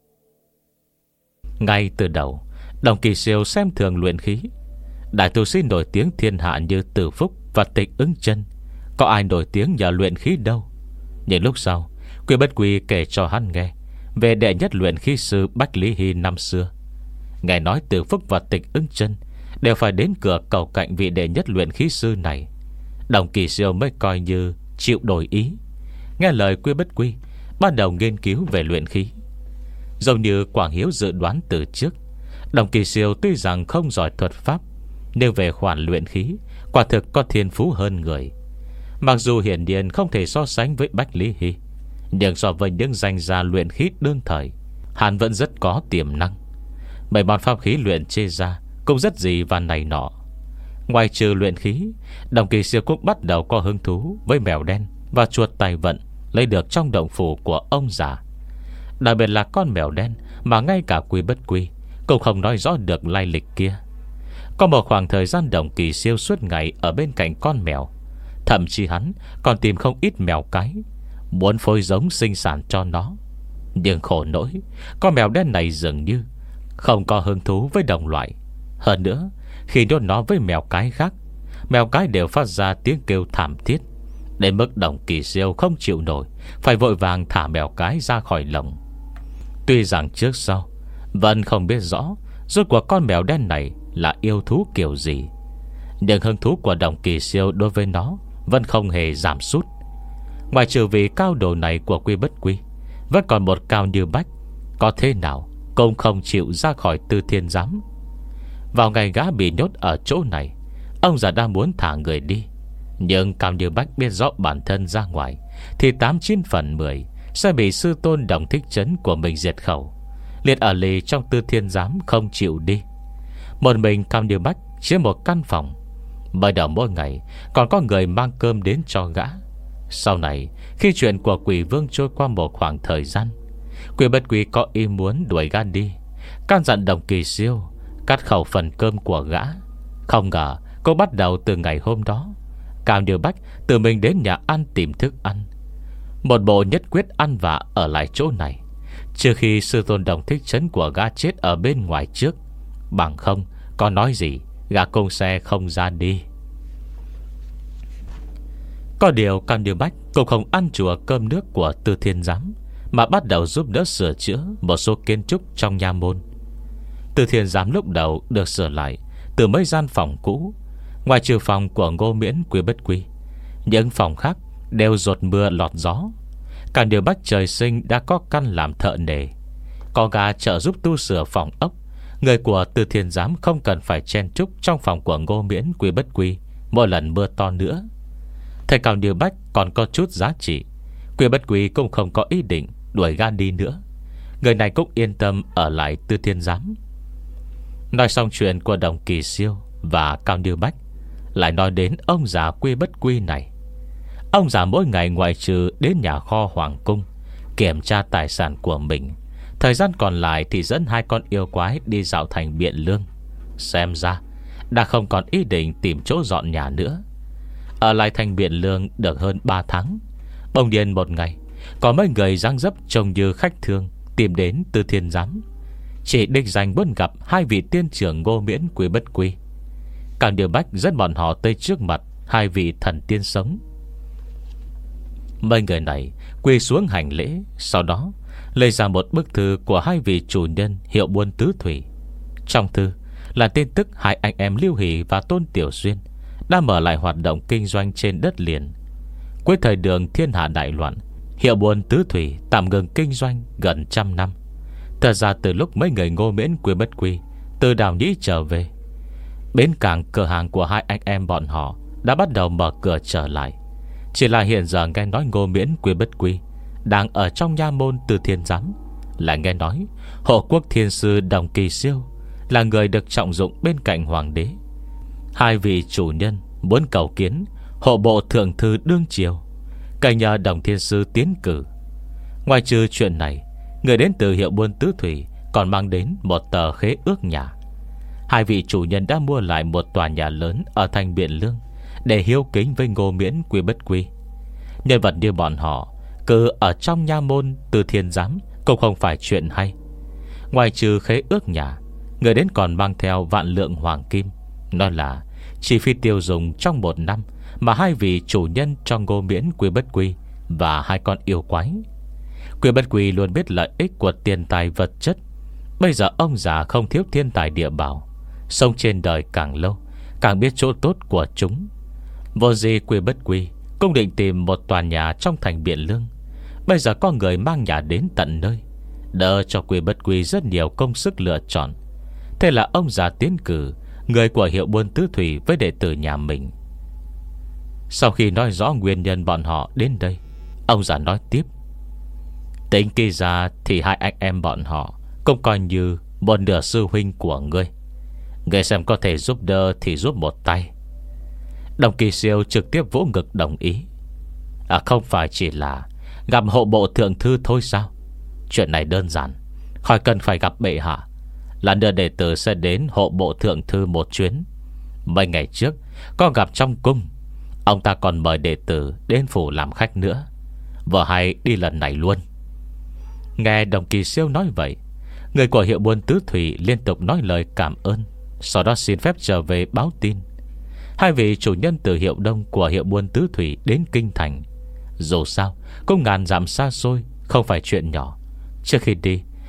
Ngay từ đầu, Đồng Kỳ Siêu xem thường luyện khí. Đại tu sĩ nổi tiếng thiên hạ như Từ Phúc và Tịch Ứng Chân, có ai nổi tiếng nhờ luyện khí đâu. Nhưng lúc sau, Quy Bất Quy kể cho hắn nghe về đệ nhất luyện khí sư Bách Lý Hy năm xưa. Nghe nói Từ Phúc và Tịch Ứng Chân đều phải đến cửa cầu cạnh vị đệ nhất luyện khí sư này. Đồng Kỳ Siêu mới coi như chịu đổi ý, nghe lời Quy Bất Quy, bắt đầu nghiên cứu về luyện khí. Giống như Quảng Hiếu dự đoán từ trước, Đồng Kỳ Siêu tuy rằng không giỏi thuật pháp, nhưng về khoản luyện khí quả thực có thiên phú hơn người. Mặc dù hiển nhiên không thể so sánh với Bách Lý Hy, nhưng so với những danh gia luyện khí đương thời, hắn vẫn rất có tiềm năng. Mấy món pháp khí luyện chê ra cũng rất gì và này nọ. Ngoài trừ luyện khí, Đồng Kỳ Siêu cũng bắt đầu có hứng thú với mèo đen và chuột tài vận lấy được trong động phủ của ông già. Đặc biệt là con mèo đen mà ngay cả Quy Bất Quy cũng không nói rõ được lai lịch kia. Có một khoảng thời gian Đồng Kỳ Siêu suốt ngày ở bên cạnh con mèo, thậm chí hắn còn tìm không ít mèo cái, muốn phối giống sinh sản cho nó. Nhưng khổ nỗi, con mèo đen này dường như không có hứng thú với đồng loại. Hơn nữa, khi đốt nó với mèo cái khác, mèo cái đều phát ra tiếng kêu thảm thiết, đến mức Đồng Kỳ Siêu không chịu nổi, phải vội vàng thả mèo cái ra khỏi lồng. Tuy rằng trước sau Vân không biết rõ rốt cuộc con mèo đen này là yêu thú kiểu gì, nhưng hứng thú của Đồng Kỳ Siêu đối với nó vẫn không hề giảm sút. Ngoài trừ vì cao độ này của Quy Bất Quy, vẫn còn một Cao Như Bách, có thế nào cũng không chịu ra khỏi Tư Thiên Giám. Vào ngày gã bị nhốt ở chỗ này, ông già đang muốn thả người đi, nhưng Cao Như Bách biết rõ bản thân ra ngoài thì tám chín phần mười sẽ bị sư tôn Đồng Thích Trấn của mình diệt khẩu, liệt ở lì trong Tư Thiên Giám không chịu đi. Một mình Cao Như Bách chiếm một căn phòng. Mới đầu mỗi ngày còn có người mang cơm đến cho gã. Sau này khi chuyện của Quỷ Vương trôi qua một khoảng thời gian, Quy Bất Quy có ý muốn đuổi gã đi, căn dặn Đồng Kỳ Siêu cắt khẩu phần cơm của gã. Không ngờ cô bắt đầu từ ngày hôm đó, Cao Như Bách tự mình đến nhà ăn tìm thức ăn. Một bộ nhất quyết ăn vạ ở lại chỗ này, trừ khi sư tôn Đồng Thích Trấn của gã chết ở bên ngoài trước. Bằng không có nói gì gã công xe không ra đi. Có điều Cao Như Bách cũng không ăn chùa cơm nước của Tư Thiên Giám, mà bắt đầu giúp đỡ sửa chữa một số kiến trúc trong nha môn. Tư Thiên Giám lúc đầu được sửa lại từ mấy gian phòng cũ. Ngoài trừ phòng của Ngô Miễn, Quy Bất Quy, những phòng khác đều dột mưa lọt gió. Cao Như Bách trời sinh đã có căn làm thợ nề, có gã trợ giúp tu sửa phòng ốc. Người của Tư Thiên Giám không cần phải chen chúc trong phòng của Ngô Miễn, Quy Bất Quy mỗi lần mưa to nữa. Thầy Cao Như Bách còn có chút giá trị, Quy Bất Quy cũng không có ý định đuổi gã đi nữa. Người này cũng yên tâm ở lại Tư Thiên Giám. Nói xong chuyện của Đồng Kỳ Siêu và Cao Như Bách, lại nói đến ông già Quy Bất Quy này. Ông già mỗi ngày ngoại trừ đến nhà kho hoàng cung kiểm tra tài sản của mình, thời gian còn lại thì dẫn hai con yêu quái đi dạo thành Biện Lương. Xem ra đã không còn ý định tìm chỗ dọn nhà nữa. Ở lại thành Biện Lương được hơn ba tháng, bỗng nhiên một ngày có mấy người dáng dấp trông như khách thương tìm đến Tư Thiên Giám, chỉ đích danh muốn gặp hai vị tiên trưởng Ngô Miễn, Quy Bất Quy. Càng Điều Bách dẫn bọn họ tới trước mặt hai vị thần tiên sống. Mấy người này quỳ xuống hành lễ, sau đó lấy ra một bức thư của hai vị chủ nhân hiệu buôn tứ thủy. Trong thư là tin tức hai anh em Lưu Hỷ và Tôn Tiểu Xuyên đã mở lại hoạt động kinh doanh trên đất liền. Cuối thời đường thiên hạ đại loạn, hiệu buôn tứ thủy tạm ngừng kinh doanh gần trăm năm. Thật ra từ lúc mấy người Ngô Miễn, Quy Bất Quy từ Đào Nhĩ trở về, bến cảng cửa hàng của hai anh em bọn họ đã bắt đầu mở cửa trở lại. Chỉ là hiện giờ nghe nói Ngô Miễn, Quy Bất Quy đang ở trong nha môn Tư Thiên Giám, lại nghe nói hộ quốc thiên sư Đồng Kỳ Siêu là người được trọng dụng bên cạnh hoàng đế. Hai vị chủ nhân muốn cầu kiến hộ bộ thượng thư đương triều, cậy nhờ Đồng Thiên Sư tiến cử. Ngoài trừ chuyện này, người đến từ hiệu buôn tứ thủy còn mang đến một tờ khế ước nhà. Hai vị chủ nhân đã mua lại một tòa nhà lớn ở thành Biện Lương để hiếu kính với Ngô Miễn, Quy Bất Quy. Nhân vật như bọn họ cứ ở trong nha môn Tư Thiên Giám cũng không phải chuyện hay. Ngoài trừ khế ước nhà, người đến còn mang theo vạn lượng hoàng kim, nói là chi phí tiêu dùng trong một năm mà hai vị chủ nhân cho Ngô Miễn, Quy Bất Quy và hai con yêu quái. Quy Bất Quy luôn biết lợi ích của tiền tài vật chất. Bây giờ ông già không thiếu thiên tài địa bảo, sống trên đời càng lâu càng biết chỗ tốt của chúng. Vô gì Quy Bất Quy cũng định tìm một tòa nhà trong thành Biện Lương. Bây giờ có người mang nhà đến tận nơi, đỡ cho Quy Bất Quy rất nhiều công sức lựa chọn. Thế là ông già tiến cử người của hiệu buôn tứ thủy với đệ tử nhà mình. Sau khi nói rõ nguyên nhân bọn họ đến đây, ông già nói tiếp: tính kỳ ra thì hai anh em bọn họ cũng coi như một nửa sư huynh của ngươi. Ngươi xem có thể giúp đỡ thì giúp một tay. Đồng Kỳ Siêu trực tiếp vỗ ngực đồng ý. À, không phải chỉ là gặp hộ bộ thượng thư thôi sao? Chuyện này đơn giản, khỏi cần phải gặp bệ hạ. Là đưa đệ tử sẽ đến hộ bộ thượng thư một chuyến. Mấy ngày trước có gặp trong cung, ông ta còn mời đệ tử đến phủ làm khách nữa. Vợ hay đi lần này luôn. Nghe Đồng Kỳ Siêu nói vậy, người của hiệu buôn tứ thủy liên tục nói lời cảm ơn, sau đó xin phép trở về báo tin. Hai vị chủ nhân từ hiệu đông của hiệu buôn tứ thủy đến kinh thành, dù sao cũng ngàn dặm xa xôi, không phải chuyện nhỏ. Trước khi đi,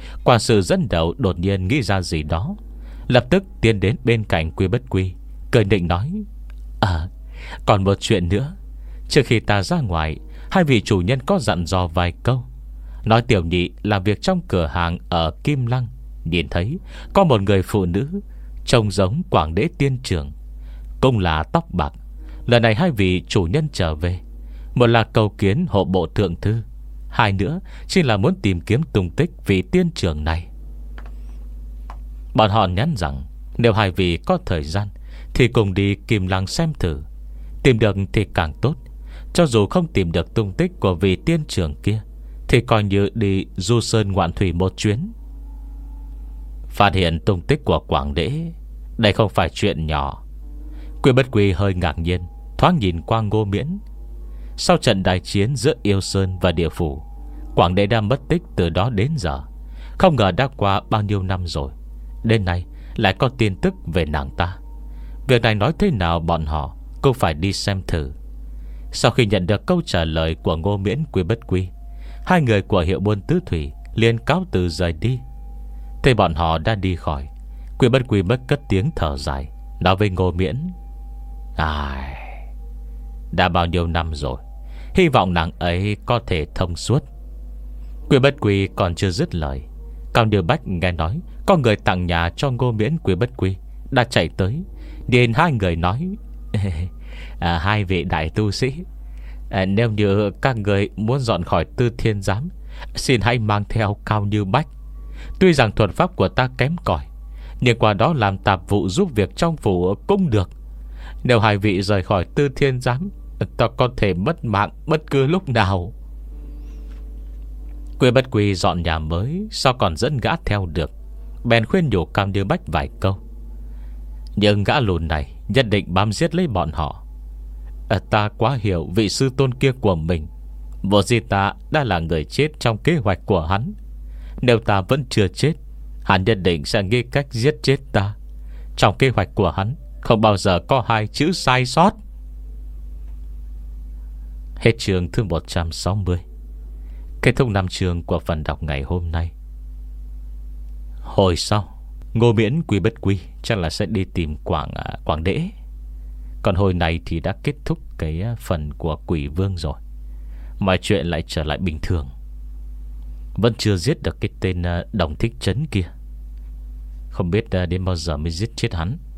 Quản sự dẫn đầu đột nhiên nghĩ ra gì đó, lập tức tiến đến bên cạnh Quy Bất Quy, cười định nói: À, còn một chuyện nữa. Trước khi ta ra ngoài, hai vị chủ nhân có dặn dò vài câu. Nói tiểu nhị làm việc trong cửa hàng ở Kim Lăng, nhìn thấy có một người phụ nữ trông giống Quảng Đế tiên trưởng, cũng là tóc bạc. Lần này hai vị chủ nhân trở về, một là cầu kiến hộ bộ thượng thư, hai nữa chỉ là muốn tìm kiếm tung tích vị tiên trưởng này. Bọn họ nhắn rằng nếu hai vị có thời gian thì cùng đi Kim Lăng xem thử. Tìm được thì càng tốt. Cho dù không tìm được tung tích của vị tiên trưởng kia thì coi như đi du sơn ngoạn thủy một chuyến. Phát hiện tung tích của Quảng Đế, đây không phải chuyện nhỏ. Quy Bất Quy hơi ngạc nhiên, thoáng nhìn qua Ngô Miễn. Sau trận đại chiến giữa Yêu Sơn và Địa Phủ, Quảng Đế đã mất tích từ đó đến giờ. Không ngờ đã qua bao nhiêu năm rồi, đến nay lại có tin tức về nàng ta. Việc này nói thế nào bọn họ cũng phải đi xem thử. Sau khi nhận được câu trả lời của Ngô Miễn, Quy Bất Quy, hai người của hiệu buôn Tứ Thủy liền cáo từ rời đi. Thế bọn họ đã đi khỏi, Quy Bất Quy bất cất tiếng thở dài, nói với Ngô Miễn: Ai, đã bao nhiêu năm rồi, hy vọng nàng ấy có thể thông suốt. Quy Bất Quy còn chưa dứt lời, Cao Như Bách nghe nói có người tặng nhà cho Ngô Miễn, Quy Bất Quy đã chạy tới, nhìn hai người nói: à, Hai vị đại tu sĩ, à, nếu như các người muốn dọn khỏi Tư Thiên Giám, xin hãy mang theo Cao Như Bách. Tuy rằng thuật pháp của ta kém cỏi, nhưng qua đó làm tạp vụ giúp việc trong phủ cũng được. Nếu hai vị rời khỏi Tư Thiên Giám, ta có thể mất mạng bất cứ lúc nào. Quy Bất Quy dọn nhà mới, sao còn dẫn gã theo được, bèn khuyên nhủ Cao Như Bách vài câu. Nhưng gã lùn này nhất định bám giết lấy bọn họ. à, Ta quá hiểu vị sư tôn kia của mình. Vô gì ta đã là người chết trong kế hoạch của hắn. Nếu ta vẫn chưa chết, hắn nhất định sẽ nghĩ cách giết chết ta. Trong kế hoạch của hắn không bao giờ có hai chữ sai sót. Hết chương thứ một trăm sáu mươi. Kết thúc năm chương của phần đọc ngày hôm nay. Hồi sau, Ngô Miễn, Quy Bất Quy chắc là sẽ đi tìm Quảng à, Quảng Đế. Còn hồi này thì đã kết thúc cái phần của Quỷ Vương rồi, mọi chuyện lại trở lại bình thường. Vẫn chưa giết được cái tên Đồng Thích Trấn kia. Không biết đến bao giờ mới giết chết hắn.